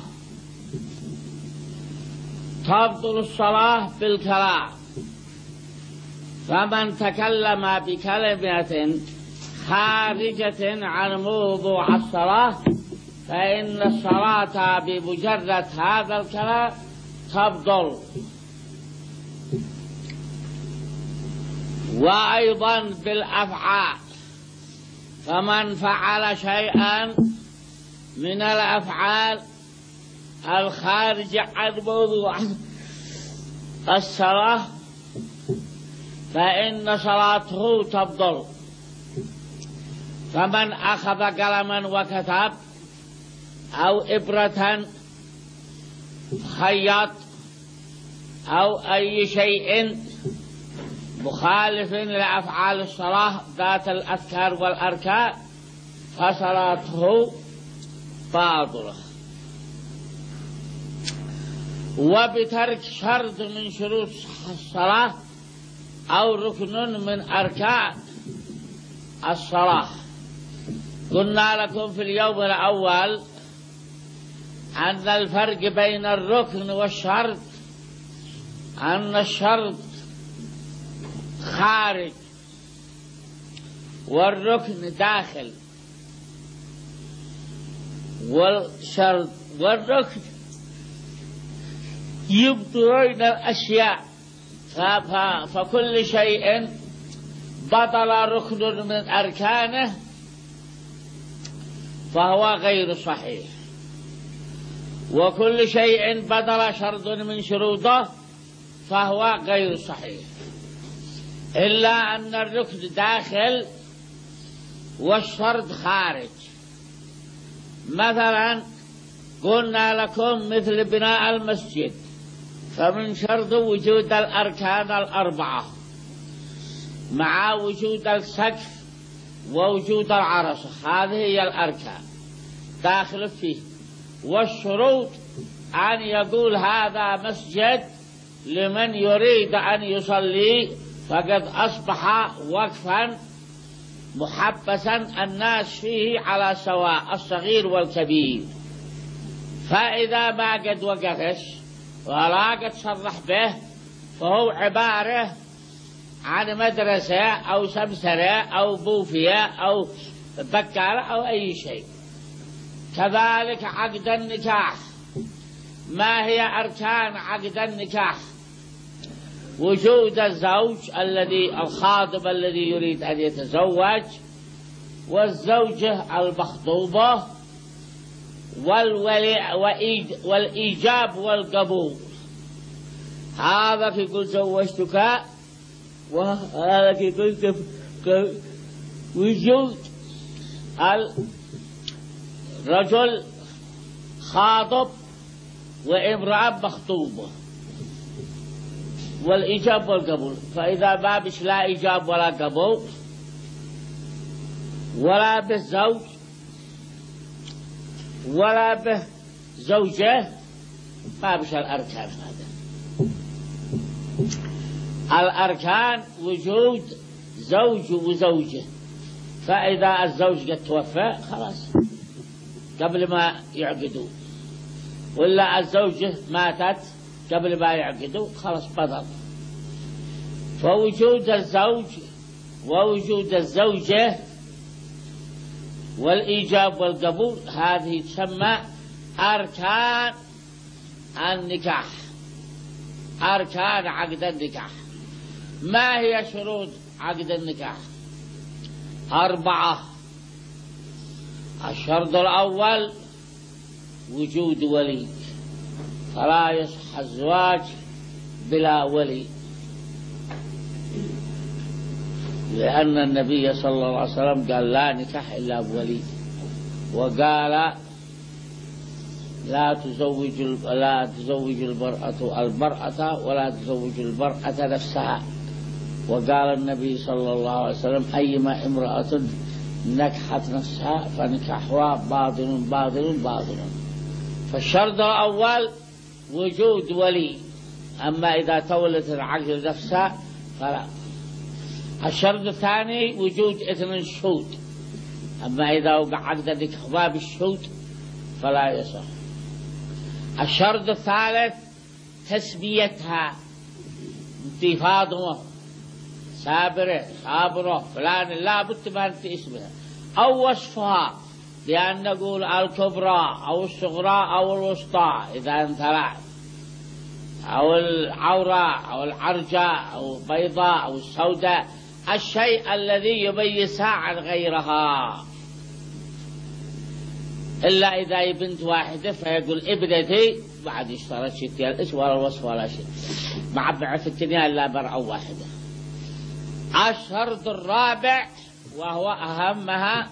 تبطل الصلاة بالكلام، فمن تكلم بكلمة خارجة عن موضوع الصلاة فإن الصلاة بمجرد هذا الكلام تبطل. وأيضا بالأفعال، فمن فعل شيئا من الأفعال الخارجة عن موضوع الصلاة فإن صلاته تبطل. فمن أخذ قلما وكتب أو إبرة خيط أو أي شيء مخالف لأفعال الصلاة ذات الأذكار والأركان فصلاته باطلة. وبترك شرط من شروط الصلاة أو ركن من أركان الصلاة. قلنا لكم في اليوم الأول أن الفرق بين الركن والشرط أن الشرط خارج والركن داخل، والشرط والركن يبطلون الأشياء، فكل شيء بطل ركن من أركانه فهو غير صحيح، وكل شيء بطل شرط من شروطه فهو غير صحيح، إلا أن الركن داخل والشرط خارج. مثلا قلنا لكم مثل بناء المسجد، فمن شرط وجود الأركان الأربعة مع وجود السقف ووجود العرصة، هذه هي الأركان داخل فيه. والشروط أن يقول هذا مسجد لمن يريد أن يصلي فقد أصبح وقفا محبسا الناس فيه على سواء الصغير والكبير، فإذا ما قد وقفش ولا قد صرح به فهو عبارة عن مدرسة أو سمسرة أو بوفية أو بكالة أو أي شيء. كذلك عقد النكاح، ما هي أركان عقد النكاح؟ وجود الزوج الذي الخاطب الذي يريد أن يتزوج، والزوجة المخطوبة، والولي والإيجاب والقبول. هذا في قل زوجتك، وهذا في قل وجود الرجل خاطب وامرأة مخطوبة والإيجاب والقبول. فإذا ما بش لا إيجاب ولا قبول ولا به زوج ولا به زوجة ما بش الأركان. هذا الأركان وجود زوج وزوجة، فإذا الزوج قد توفى خلاص قبل ما يعقدوا، ولا الزوجة ماتت قبل ما يعقدوا خلاص بطل. فوجود الزوج ووجود الزوجة والإيجاب والقبول هذه تسمى أركان النكاح، أركان عقد النكاح. ما هي شروط عقد النكاح؟ أربعة. الشرط الأول وجود ولي، فلا يصح الزواج بلا ولي، لأن النبي صلى الله عليه وسلم قال لا نكاح إلا بولي، وقال لا تزوج لا تزوج المرأة المرأة ولا تزوج المرأة نفسها. وقال النبي صلى الله عليه وسلم أيما امرأة نكحت نفسها فنكاحها باطل باطل باطل. فالشرط الأول وجود ولي، أما إذا تولت العقد نفسها فلا. الشرط الثاني وجود إثنين شهود، أما إذا وقع عقد خباب الشوط فلا يصح. الشرط الثالث تسميتها، انت فاطمة سابرة صابرة فلان لا بد ما انت اسمها أو وصفها، بأن نقول الكبرى أو الصغرى أو الوسطى إذا انثلث، أو العورة أو العرجاء أو البيضاء أو السوداء، الشيء الذي يميزها عن غيرها. إلا إذا بنت واحدة فيقول ابنتي، بعد اشترط شتي الاسم ولا الوصف ولا شيء، مع بعث الدنيا إلا برعة واحدة. الشرط الرابع وهو أهمها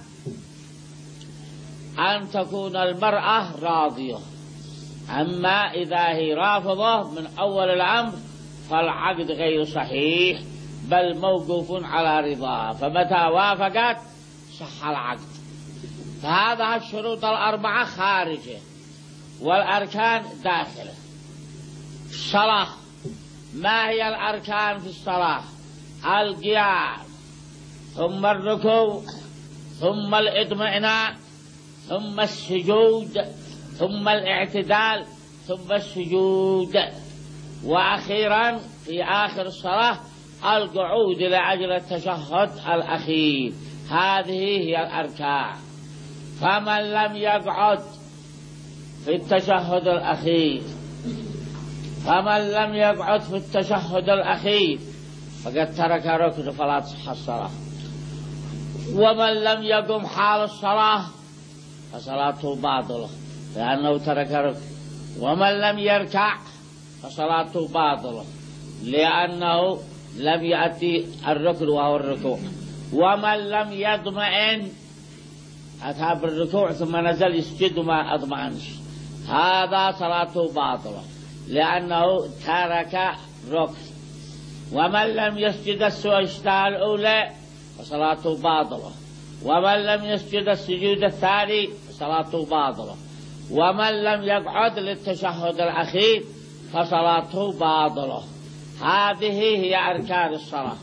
أن تكون المرأة راضية. أما إذا هي رافضة من أول الأمر فالعقد غير صحيح بل موقوف على رضاها، فمتى وافقت صح العقد. فهذا الشروط الأربعة خارجة والأركان داخلة. الصلاة، ما هي الأركان في الصلاة؟ القيام ثم الركوع ثم الاطمئنان ثم السجود ثم الاعتدال ثم السجود، وأخيرا في آخر الصلاة القعود لأجل التشهد الأخير. هذه هي الأركان. فمن لم يقعد في التشهد الأخير فمن لم يقعد في التشهد الأخير فقد ترك ركن فلا تصح الصلاة. ومن لم يقم حال الصلاة فصلاته باطلة لأنه ترك ركن. ومن لم يركع فصلاته باطلة لأنه لم يأتي الركن وهو الركوع. ومن لم يطمئن، أتى بالركوع ثم نزل يسجد وما أطمئنش، هذا صلاته باطلة لأنه ترك ركن. ومن لم يسجد السجدة الأولى فصلاته باطلة. ومن لم يسجد السجود الثاني فصلاته باطلة. ومن لم يقعد للتشهد الأخير فصلاته باطلة. هذه هي أركان الصلاة.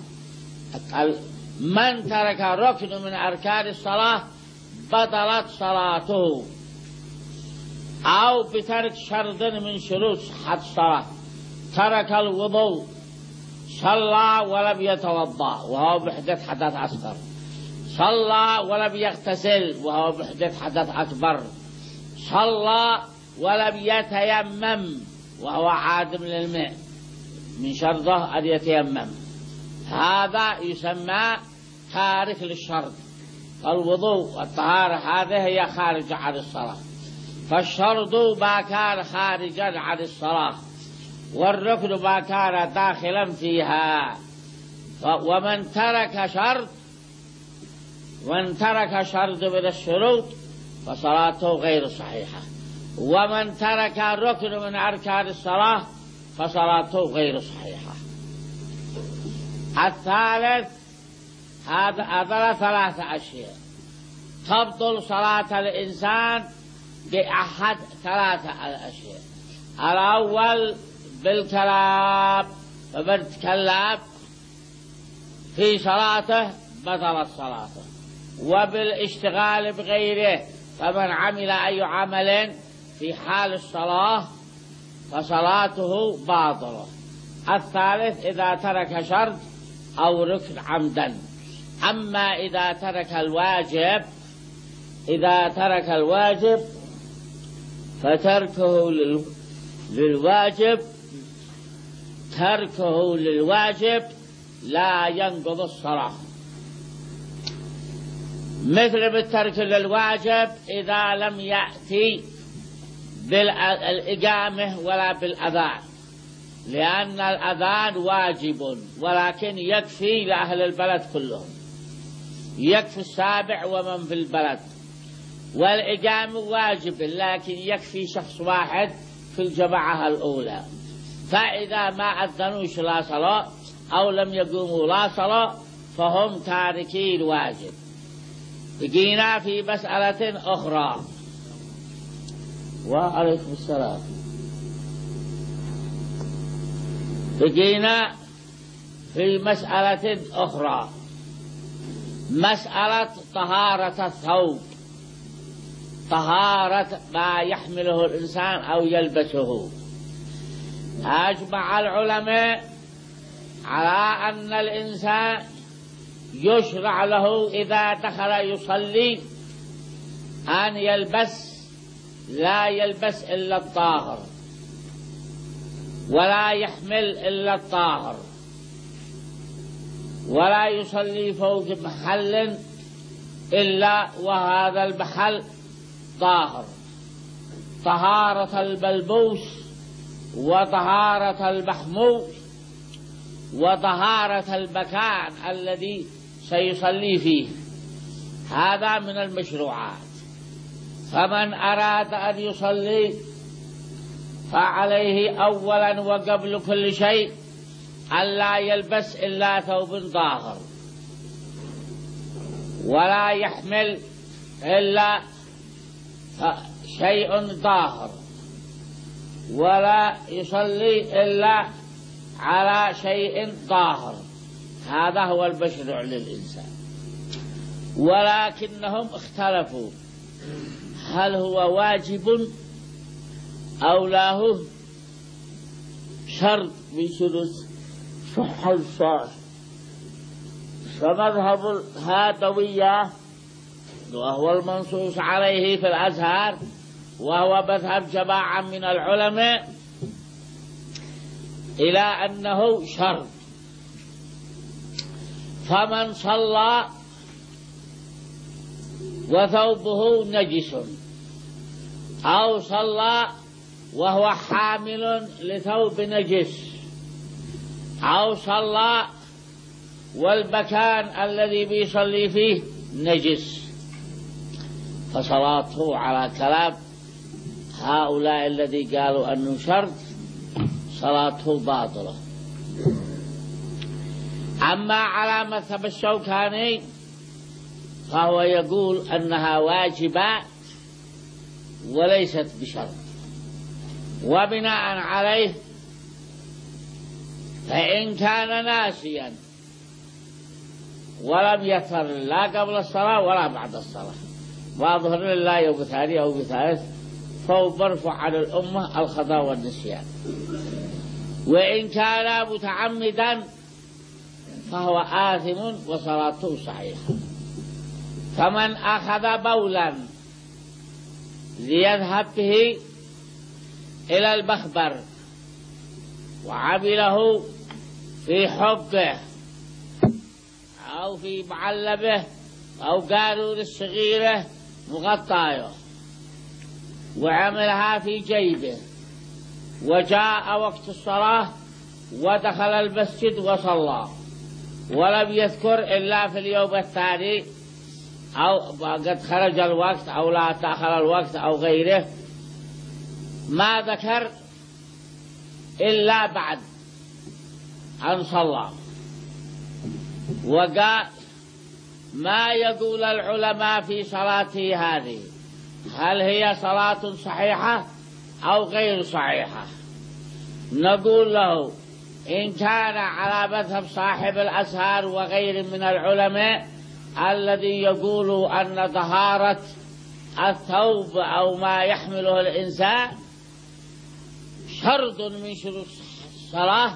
من ترك ركن من أركان الصلاة بطلت صلاته، أو بترك شرط من شروط صحة الصلاة. ترك الوضوء، صلى ولم يتوضأ وهو بحدث حدث أصغر، صلى ولم يغتسل وهو بحدث حدث أكبر، صلى ولم يتيمم وهو عادم للماء، من شرطه أن يتيمم، هذا يسمى تارك للشرط. الوضوء والطهارة هذه هي خارجة عن الصلاة. فالشرط ما كان خارجا عن الصلاة والركن ما كان داخلا فيها. ومن ترك شرط ومن ترك شرط من الشروط فصلاته غير صحيحة. ومن ترك ركن من أركان الصلاة فصلاته غير صحيحة. الثالث، هذا هذا ثلاثة أشياء تبطل صلاة الإنسان بأحد ثلاثة الأشياء. الأول بالكلام، فمن تكلم في صلاته بطلت صلاته. وبالاشتغال بغيره، فمن عمل أي عمل في حال الصلاة فصلاته باطلة. الثالث إذا ترك شرط أو ركن عمدا. أما إذا ترك الواجب إذا ترك الواجب فتركه للواجب تركه للواجب لا ينقض الصلاة. مثل بالترك للواجب إذا لم يأتي بالإقامة ولا بالأذان، لأن الأذان واجب ولكن يكفي لأهل البلد كلهم، يكفي السابع ومن في البلد. والإقامة واجب لكن يكفي شخص واحد في الجماعة الأولى. فإذا ما أذنوش لا صلاة أو لم يقوموا لا صلاة فهم تاركي الواجب. بقينا في مسألة أخرى. وعليكم السلام. بقينا في مسألة أخرى مسألة طهارة الثوب، طهارة ما يحمله الإنسان أو يلبسه. أجمع العلماء على أن الإنسان يشرع له إذا دخل يصلي أن يلبس، لا يلبس إلا الطاهر، ولا يحمل إلا الطاهر، ولا يصلي فوق محل إلا وهذا المحل طاهر، طهارة الملبوس وطهارة المحمول وطهارة المكان الذي سيصلي فيه. هذا من المشروعات. فمن أراد أن يصلي فعليه أولا وقبل كل شيء ألا يلبس إلا ثوب طاهر، ولا يحمل إلا شيء طاهر، ولا يصلي إلا على شيء طاهر. هذا هو المشروع للإنسان. ولكنهم اختلفوا هل هو واجب أو لا هو شرط من شروط صحة الصلاة. فمذهب الهادوية وهو المنصوص عليه في الأزهر، وهو مذهب جماعة من العلماء، إلى أنه شرط. فمن صلى وثوبه نجس، أو صلى وهو حامل لثوب نجس، أو صلى والمكان الذي بيصلي فيه نجس، فصلاته على كلام هؤلاء الذي قالوا أنه شرط صلاته باطلة. أما على مذهب الشوكاني فهو يقول أنها واجبات وليست بشرط. وبناء عليه فإن كان ناسيا ولم يثر لا قبل الصلاة ولا بعد الصلاة، وأظهر لله يوم ثاني أو بثالث، فهو مرفوع عن الأمة الخطأ والنسيان. وإن كان متعمدا فهو آثم وصلاته صحيحة. فمن أخذ بولا ليذهب به إلى المخبر وعمله في حبه أو في معلبه أو قارور الصغيرة مغطايه، وعملها في جيبه، وجاء وقت الصلاة ودخل المسجد وصلى، ولم يذكر إلا في اليوم الثاني أو قد خرج الوقت أو لا تأخر الوقت أو غيره، ما ذكر إلا بعد أن صلى. وقال ما يقول العلماء في صلاته هذه، هل هي صلاة صحيحة أو غير صحيحة؟ نقول له إن كان على مذهب صاحب الأزهر وغير من العلماء الذي يقول أن طهارة الثوب أو ما يحمله الإنسان شرط من شروط الصلاة،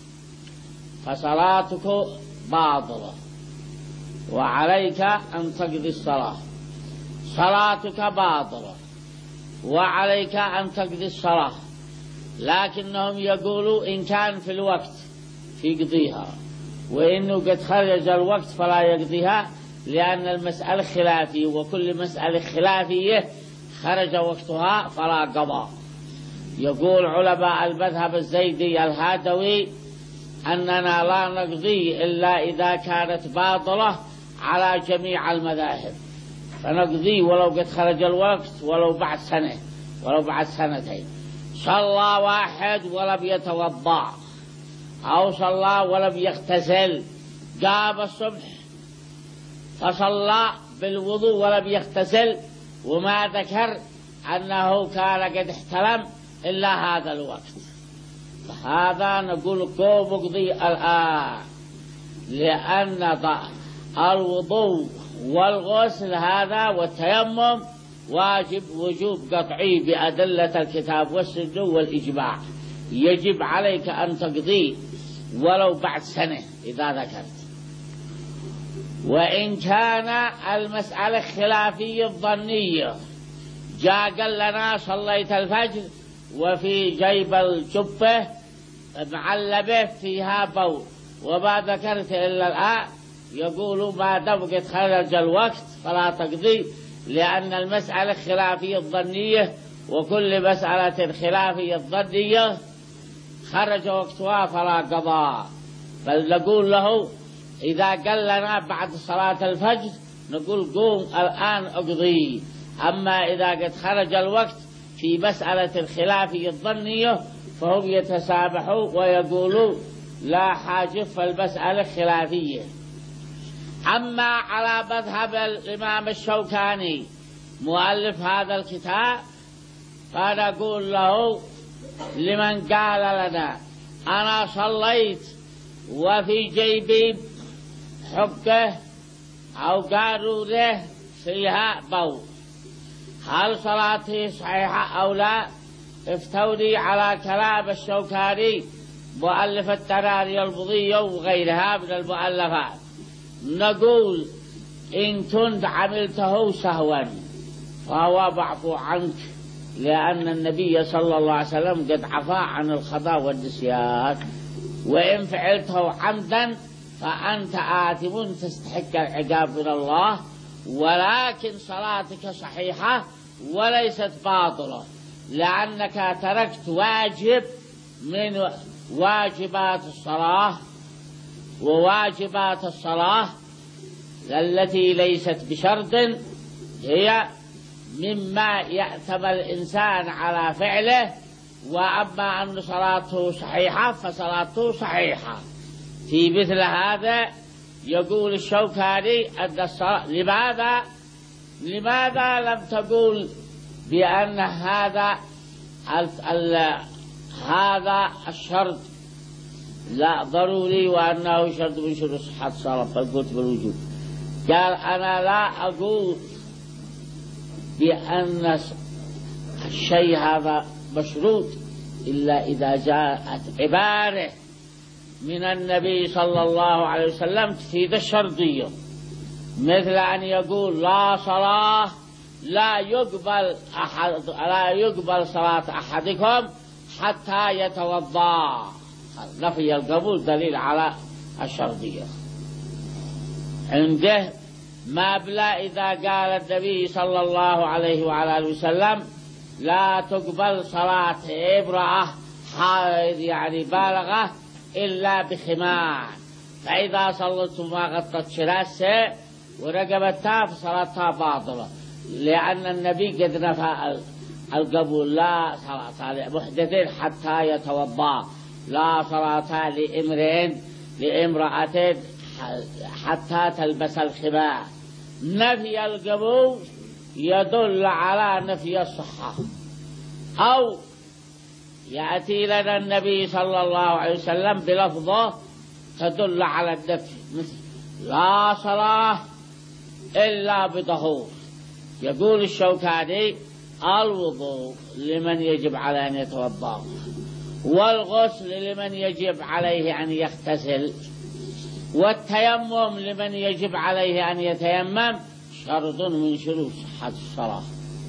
فصلاتك باطلة وعليك أن تقضي الصلاة. صلاتك باطلة وعليك أن تقضي الصلاة. لكنهم يقولوا إن كان في الوقت يقضيها، وإنه قد خرج الوقت فلا يقضيها، لأن المسألة خلافية، وكل مسألة خلافية خرج وقتها فلا قضاء. يقول علماء المذهب الزيدي الهادوي أننا لا نقضي إلا إذا كانت باطلة على جميع المذاهب، فنقضي ولو قد خرج الوقت، ولو بعد سنة ولو بعد سنتين. صلى واحد ولم يتوضأ، أو صلى ولم يغتسل، قام الصبح فصلى بالوضوء ولم يغتسل وما ذكر أنه كان قد احتلم إلا هذا الوقت، فهذا نقول قوم اقضي الآن، لأن الوضوء والغسل هذا والتيمم واجب وجوب قطعي بأدلة الكتاب والسنة والإجماع، يجب عليك أن تقضيه ولو بعد سنة إذا ذكرت. وإن كان المسألة خلافية ظنية، جاء قال لنا صليت الفجر وفي جيب الجبة معلبة فيها بول وما ذكرت إلا الآن، يقولوا ما دام قد خرج الوقت فلا تقضي، لأن المسألة خلافية ظنية، وكل مسألة خلافية ظنية خرج وقتها فلا قضاء. بل نقول له إذا قال لنا بعد صلاة الفجر نقول قوم الآن اقضي. أما إذا قد خرج الوقت في مسألة الخلافية الظنية فهم يتسامحوا ويقولوا لا حاجة، فالمسألة خلافية. أما على مذهب الإمام الشوكاني مؤلف هذا الكتاب فنقول له لمن قال لنا أنا صليت وفي جيبي حقه أو قارورة فيها بول، هل صلاتي صحيحة أو لا؟ افتوني على كلام الشوكاني مؤلف التراري البضية وغيرها من المؤلفات. نقول إن كنت عملته سهوا فهو معفو عنك، لأن النبي صلى الله عليه وسلم قد عفا عن الخطأ والنسيان. وإن فعلته عمدا فأنت آثم تستحق العقاب من الله، ولكن صلاتك صحيحة وليست باطلة، لأنك تركت واجب من واجبات الصلاة، وواجبات الصلاة التي ليست بشرط هي مما يأثم الإنسان على فعله. وأما أن صلاته صحيحة فصلاته صحيحة. في مثل هذا يقول الشوكاني أن الصلاة لماذا لماذا لم تقول بأن هذا ال ال هذا الشرط لا ضروري وأنه شرط من شروط صحة الصلاة فقلت بالوجوب؟ قال أنا لا أقول بأن الشيء هذا مشروط إلا إذا جاءت عبارة من النبي صلى الله عليه وسلم تفيد الشرطية، مثل أن يقول لا صلاة لا يقبل أحد لا يقبل صلاة أحدكم حتى يتوضأ. نفي القبول دليل على الشرطية. عنده ما بلا إذا قال النبي صلى الله عليه وعلى آله وسلم لا تقبل صلاة امرأة حائض يعني بالغة إلا بخمار، فإذا صلت ما غطت رأسها ورقبتها فصلاتها باطلة، لأن النبي قد نفى القبول. لا صلاة لمحدث حتى يتوضأ، لا صلاة لامرئ لامرأة حتى تلبس الخمار. نفي القبول يدل على نفي الصحة. أو يأتي لنا النبي صلى الله عليه وسلم بلفظه تدل على النفي، مثل لا صلاة إلا بطهور. يقول الشوكاني الوضوء لمن يجب عليه أن يتوضأ، والغسل لمن يجب عليه أن يغتسل، والتيمم لمن يجب عليه أن يتيمم شرط من شروط صحة الصلاة،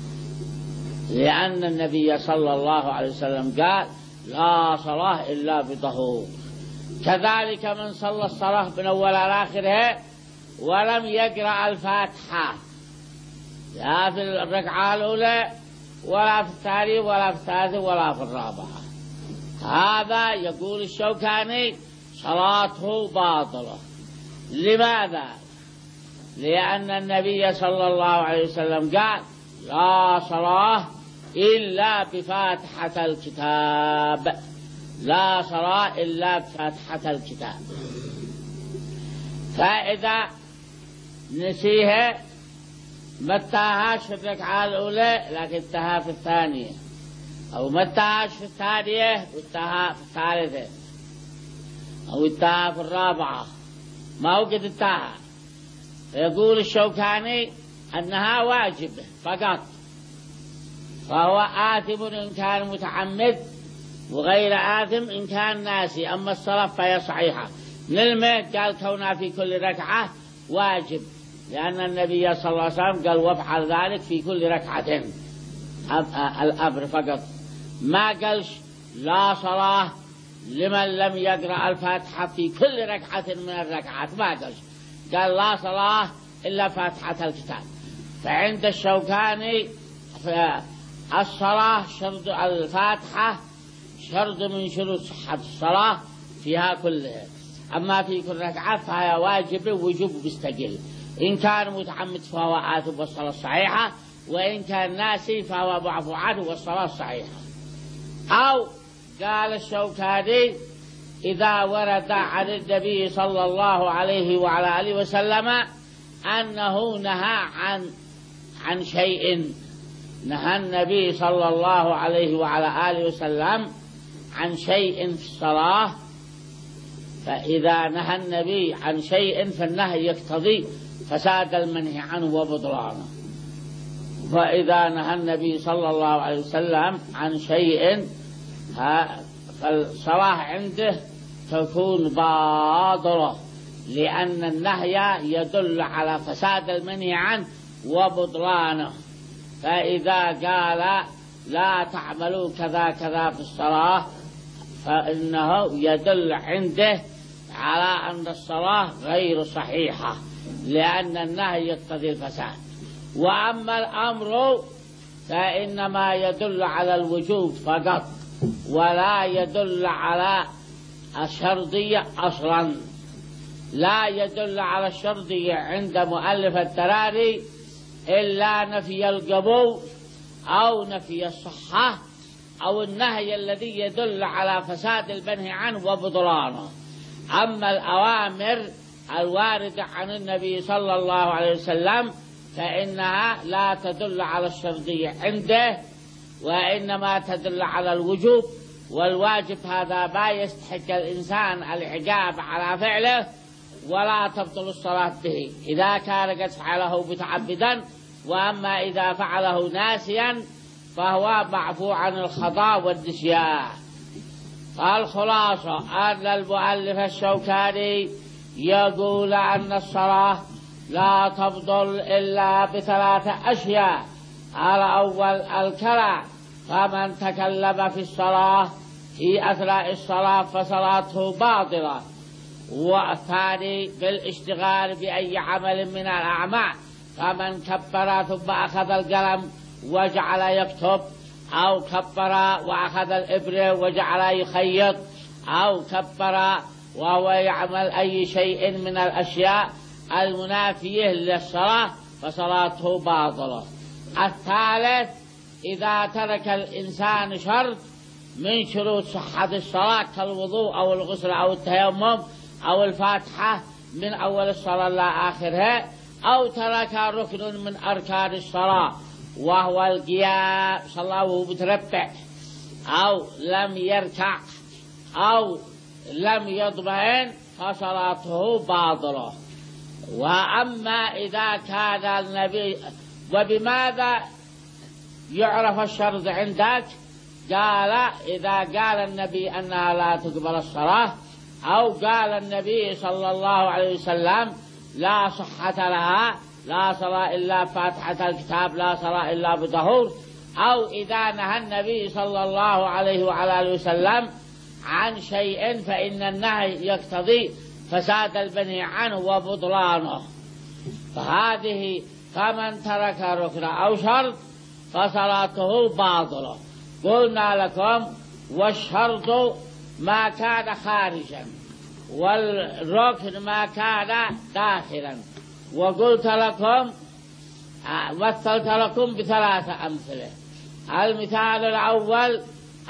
لأن النبي صلى الله عليه وسلم قال لا صلاة إلا بطهور. كذلك من صلى الصلاة من أولها لآخرها ولم يقرأ الفاتحة لا في الركعة الأولى ولا في الثانية ولا في الثالثة ولا في الرابعة، هذا يقول الشوكاني صلاته باطلة. لماذا؟ لأن النبي صلى الله عليه وسلم قال لا صلاة إلا بفاتحة الكتاب، لا صلاة إلا بفاتحة الكتاب. فإذا نسيها ما انتهاش في الركعة الأولى لكن انتهى في الثانية، أو ما انتهاش في الثانية وانتهى في الثالثة، أو انتهى في الرابعة، ما هو قد انتهى، يقول الشوكاني أنها واجبة فقط، فهو آثم إن كان متعمد وغير آثم إن كان ناسي. أما الصلاة فهي صحيحة. نلمه قال كونها في كل ركعة واجب، لأن النبي صلى الله عليه وسلم قال وافعل ذلك في كل ركعة، الأمر فقط، ما قالش لا صلاة لمن لم يقرأ الفاتحة في كل ركعة من الركعات، ما قالش، قال لا صلاة إلا فاتحة الكتاب. فعند الشوكاني الصلاة شرط، الفاتحة شرط من شروط صحة الصلاة فيها كلها. أما في كل ركعة فهي واجب وجوب مستقل، إن كان متعمد فهو آثم والصلاة صحيحة، وإن كان ناسي فهو معفو عنه والصلاة صحيحة. أو قال الشوكاني إذا ورد عن النبي صلى الله عليه وعلى آله وسلم أنه نهى عن عن شيء، نهى النبي صلى الله عليه وعلى آله وسلم عن شيء في الصلاة، فإذا نهى النبي عن شيء فالنهي يقتضي فساد المنهي عنه وبطلانه. فإذا نهى النبي صلى الله عليه وسلم عن شيء فالصلاة عنده تكون باطلة، لأن النهي يدل على فساد المنهي عنه وبطلانه. فإذا قال لا تعملوا كذا كذا في الصلاة فإنه يدل عنده على أن الصلاة غير صحيحة، لأن النهي يقتضي الفساد. وأما الأمر فإنما يدل على الوجوب فقط، ولا يدل على الشرطية أصلا، لا يدل على الشرطية عند مؤلف التراري إلا نفي القبول أو نفي الصحة أو النهي الذي يدل على فساد المنهي عنه وبطلانه. أما الأوامر الواردة عن النبي صلى الله عليه وسلم فإنها لا تدل على الشرطية عنده، وإنما تدل على الوجوب، والواجب هذا ما يستحق الإنسان العقاب على فعله ولا تبطل الصلاة به إذا كان قد فعله متعمدا. وأما إذا فعله ناسيا فهو معفو عن الخطأ والنسيان. الخلاصة أن المؤلف الشوكاني يقول أن الصلاة لا تبطل إلا بثلاثة أشياء. الأول الكلام، فمن تكلم في الصلاة في أثناء الصلاة فصلاته باطلة. والثاني بالاشتغال بأي عمل من الأعمال، فمن كبر ثم أخذ القلم وجعل يكتب، أو كبر وأخذ الإبرة وجعل يخيط، أو كبر وهو يعمل أي شيء من الأشياء المنافية للصلاة فصلاته باطلة. الثالث إذا ترك الإنسان شرط من شروط صحة الصلاة كالوضوء أو الغسل أو التيمم أو الفاتحة من أول الصلاة لا آخرها، أو ترك ركن من أركان الصلاة وهو القيام، صلى وهو متربع، أو لم يركع أو لم يطمئن فصلاته باطلة. وأما إذا كان النبي، وبماذا يعرف الشرط عندك؟ قال إذا قال النبي أنها لا تقبل الصلاة، أو قال النبي صلى الله عليه وسلم لا صحة لها، لا صلاة إلا فاتحة الكتاب، لا صلاة إلا بطهور، أو إذا نهى النبي صلى الله عليه وعلى آله وسلم عن شيء فإن النهي يقتضي فساد المنهي عنه وبطلانه. فهذه فمن ترك ركن أو شرط فصلاته باطلة. قلنا لكم والشرط ما كان خارجا والركن ما كان داخلا. وقلت لكم مثلت لكم بثلاثة أمثلة. المثال الأول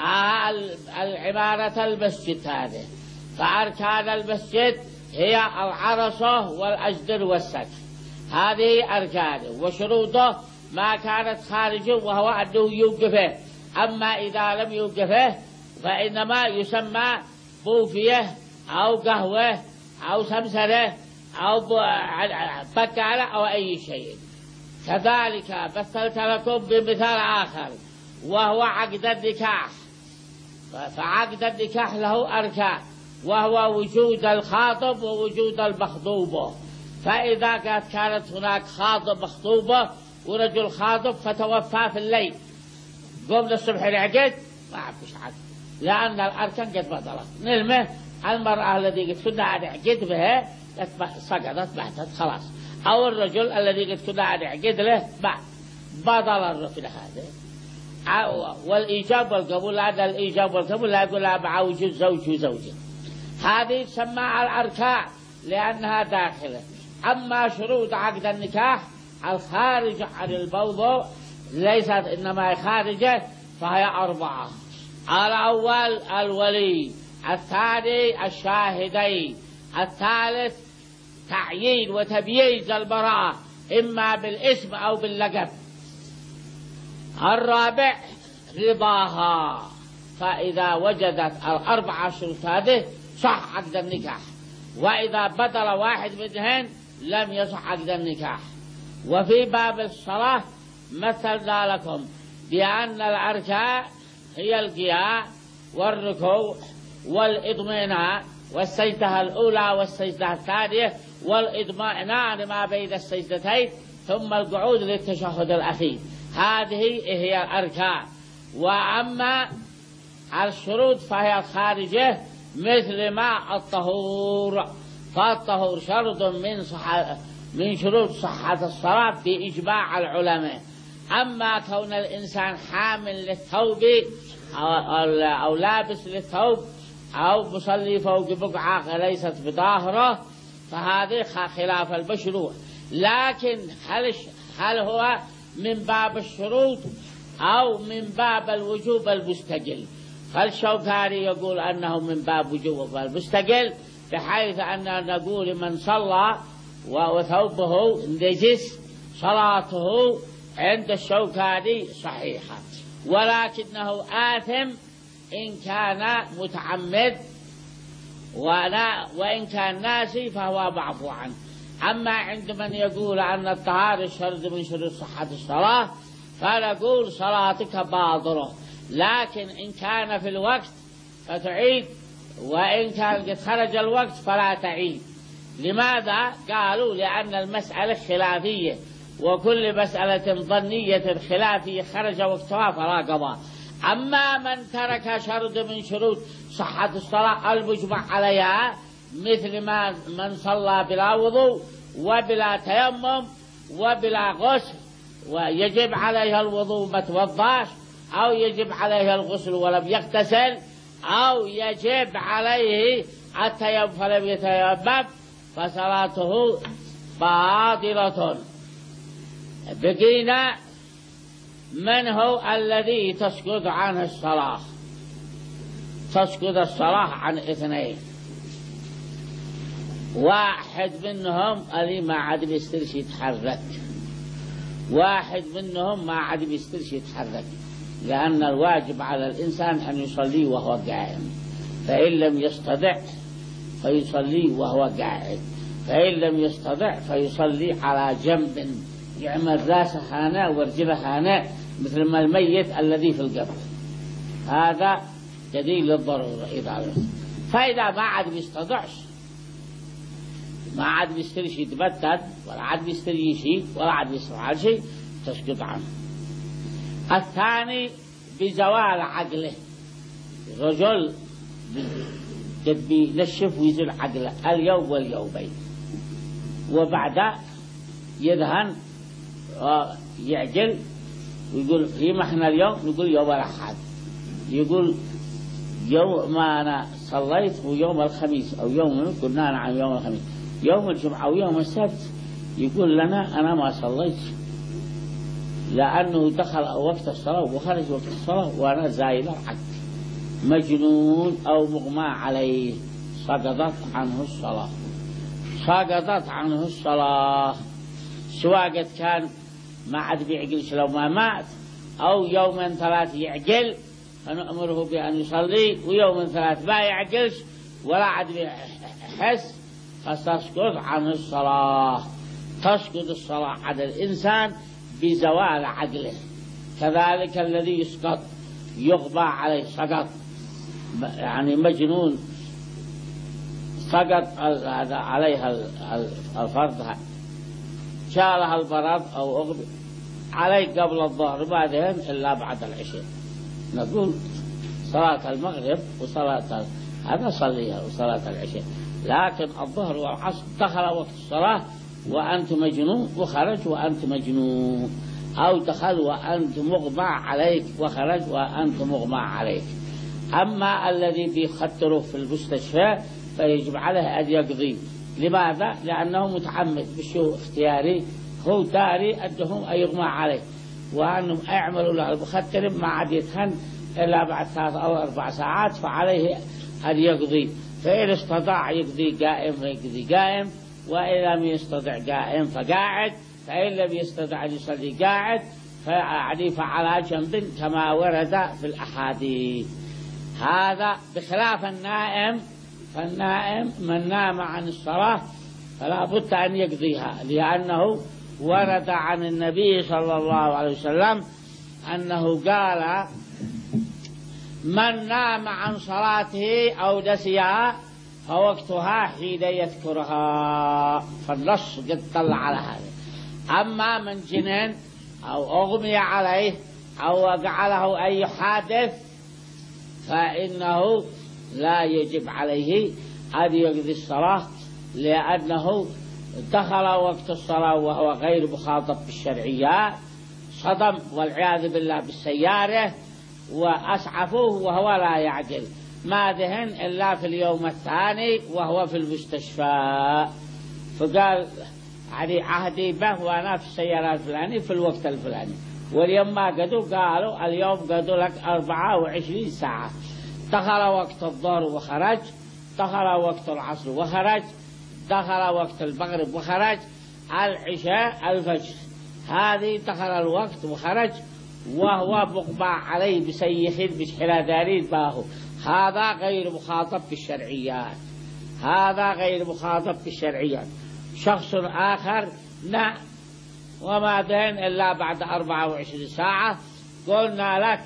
العمارة المسجد، هذه فأركان المسجد هي العرصة والأجدر والسقف، هذه أركانه، وشروطه ما كانت خارجه وهو أنه يوقفه. أما إذا لم يوقفه فإنما يسمى بوفية أو قهوة أو سمسرة أو بقالة أو أي شيء. كذلك مثلت لكم بمثال آخر وهو عقد النكاح. فعقد النكاح له أركان، وهو وجود الخاطب ووجود المخطوبة. فإذا كانت هناك خاطب مخطوبة ورجل خاطب فتوفى في الليل، قبل الصبح العقد ما فيش عقد، لأن الأركان قد بطلت. نلمه المرأة الذي قد كنا نعقد بها سقطت بعدت خلاص، أو الرجل الذي قد كنا نعقد له بعد بطل الركن هذا. والإيجاب والقبول، لأن الإيجاب والقبول لا يقول مع وجود زوج وزوجة. هذه تسمى الأركان لأنها داخلة. أما شروط عقد النكاح الخارج عن الموضوع ليست إنما خارجة، فهي أربعة. الأول الولي، الثاني الشاهدين، الثالث تعيين وتبييز المرأة إما بالاسم أو باللقب، الرابع رضاها. فإذا وجدت الأربعة شروط هذه صح عقد النكاح، وإذا بطل واحد منهن لم يصح عقد النكاح. وفي باب الصلاة مثلنا لكم بأن الأركان هي القيام والركوع والإطمئنان والسجدة الأولى والسجدة الثانية والإطمئنان ما بين السجدتين، ثم القعود للتشهد الأخير. هذه هي الأركان. وأما الشروط فهي الخارجة مثل ما الطهور، فالطهور شرط من صحة من شروط صحة الصلاة بإجماع العلماء. أما كون الإنسان حامل للثوب أو, أو, أو لابس للثوب أو مصلي فوق بقعة ليست بظاهرة فهذه خلاف المشروع. لكن هل هل هو من باب الشروط أو من باب الوجوب المستقل؟ فالشوكاني يقول أنه من باب وجوب المستقل، بحيث أننا نقول من صلى وثوبه نجس صلاته عند الشوكاني صحيحة، ولكنه آثم إن كان متعمد، وإن كان ناسي فهو معفو عنه. أما عند من يقول أن الطهارة شرط من شروط صحة الصلاة فنقول صلاتك باطلة، لكن إن كان في الوقت فتعيد، وإن كان قد خرج الوقت فلا تعيد. لماذا؟ قالوا لأن المسألة خلافية، وكل مسألة ظنية خلافية خرج وقتها فلا قضاء. أما من ترك شرط من شروط صحة الصلاة المجمع عليها مثل ما من صلى بلا وضوء وبلا تيمم وبلا غسل ويجب عليه الوضوء ما توضاش، أو يجب عليه الغسل ولم يغتسل، أو يجب عليه التيمم فلم يتيمم، فصلاته باطلة. بقينا من هو الذي تسقط عنه الصلاة؟ تسقط الصلاة عن اثنين. واحد منهم اللي ما عاد بيسترش يتحرك، واحد منهم ما عاد بيسترش يتحرك، لأن الواجب على الإنسان أن يصلي وهو قائم، فإن لم يستطع فيصلي وهو قاعد، فإن لم يستطع فيصلي على جنب يعمل راسه هنا ورجله هنا مثل ما الميت الذي في القبر. هذا دليل للضرورة إذا عرفت. فإذا ما عاد بيستطعش، ما عاد بيستريش يتبتد ولا عاد بيستري شيء ولا عاد بيستطيع شيء تسقط عنه. الثاني بزوال عقله، رجل قد بينشف ويزول عقله اليوم واليومين، وبعد يذهن يعجل ويقول يوم احنا اليوم نقول يوم الأحد، يقول يوم ما أنا صليت ويوم الخميس أو يوم كنا عن يوم الخميس، يوم الجمعة أو يوم السبت يقول لنا أنا ما صليت، لأنه دخل وقت الصلاة وخرج وقت الصلاة وأنا زايل العقل. مجنون أو مغمى عليه سقطت عنه الصلاة، سقطت عنه الصلاة، سواء قد كان ما عاد بيعقلش لو ما مات، أو يوم ثلاث يعقل فنأمره بأن يصلي، ويوم ثلاث ما يعقلش ولا عاد بيحس فتسقط عن الصلاة. تسقط الصلاة عن الإنسان بزوال عقله. كذلك الذي يسقط يغبى عليه سقط، يعني مجنون سقط عليها الفرض، شالها البرد أو أغبى عليه قبل الظهر بعدين إلا بعد العشاء. نقول صلاة المغرب وصلاة هذا صليها وصلاة العشاء، لكن الظهر والعصر دخل وقت الصلاة وأنت مجنون وخرج وأنت مجنون، أو دخل وأنت مغمى عليك وخرج وأنت مغمى عليك. أما الذي بيخطره في المستشفى فيجب عليه أن يقضي. لماذا؟ لأنه متعمد بشو اختياري، هو داري أنهم يغمى عليه وأنهم يعملوا له المخدر ما عاد يتهن إلا بعد ثلاث أو أربع ساعات، فعليه أن يقضي. فإن استطاع يقضي قائم فيقضي قائم، وإن لم يستطع قائم فقاعد، فإن لم يستطع أن يصلي قاعد فيعني فعلى جنب كما ورد في الأحاديث. هذا بخلاف النائم، فالنائم من نام عن الصلاة فلا بد أن يقضيها، لأنه ورد عن النبي صلى الله عليه وسلم أنه قال: من نام عن صلاته أو نسيها فوقتها حين يذكرها. فالنص قد طلع على هذا. أما من جنن أو أغمي عليه أو وقع له أي حادث فإنه لا يجب عليه أن يقضي الصلاة، لأنه دخل وقت الصلاة وهو غير مخاطب بالشرعيات، صدم والعياذ بالله بالسيارة وأسعفوه وهو لا يعقل، ما دهن إلا في اليوم الثاني وهو في المستشفى. فقال علي عهدي به وأنا في السيارة الفلاني في الوقت الفلاني، واليوم ما قدوا قالوا اليوم قدوا لك أربعة وعشرين ساعة. دخل وقت الظهر وخرج، دخل وقت العصر وخرج، دخل وقت المغرب وخرج، العشاء الفجر، هذه دخل الوقت وخرج وهو مغمى عليه بسيخ بشحلا دارين باهو. هذا غير مخاطب بالشرعيات، هذا غير مخاطب بالشرعيات. شخص آخر نعم وما دين إلا بعد أربعة وعشرين ساعة، قلنا لك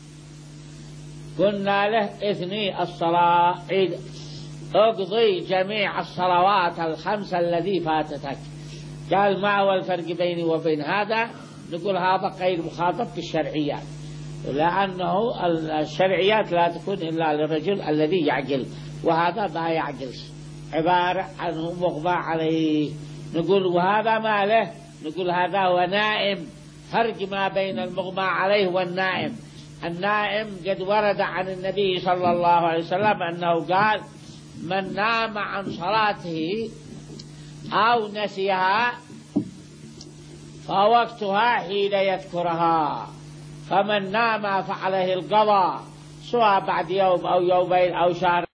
قلنا له اثني الصلاة عيد، اقضي جميع الصلوات الخمسة الذي فاتتك. قال ما هو الفرق بيني وبين هذا؟ نقول هذا غير مخاطب بالشرعيات، لأنه الشرعيات لا تكون إلا للرجل الذي يعقل، وهذا ما يعقل، عبارة عنه مغمى عليه. نقول وهذا ما له؟ نقول هذا هو نائم. فرق ما بين المغمى عليه والنائم. النائم قد ورد عن النبي صلى الله عليه وسلم أنه قال: من نام عن صلاته أو نسيها فوقتها حين يذكرها. فمن نام فعليه القضاء، سواء بعد يوم أو يومين أو شهر.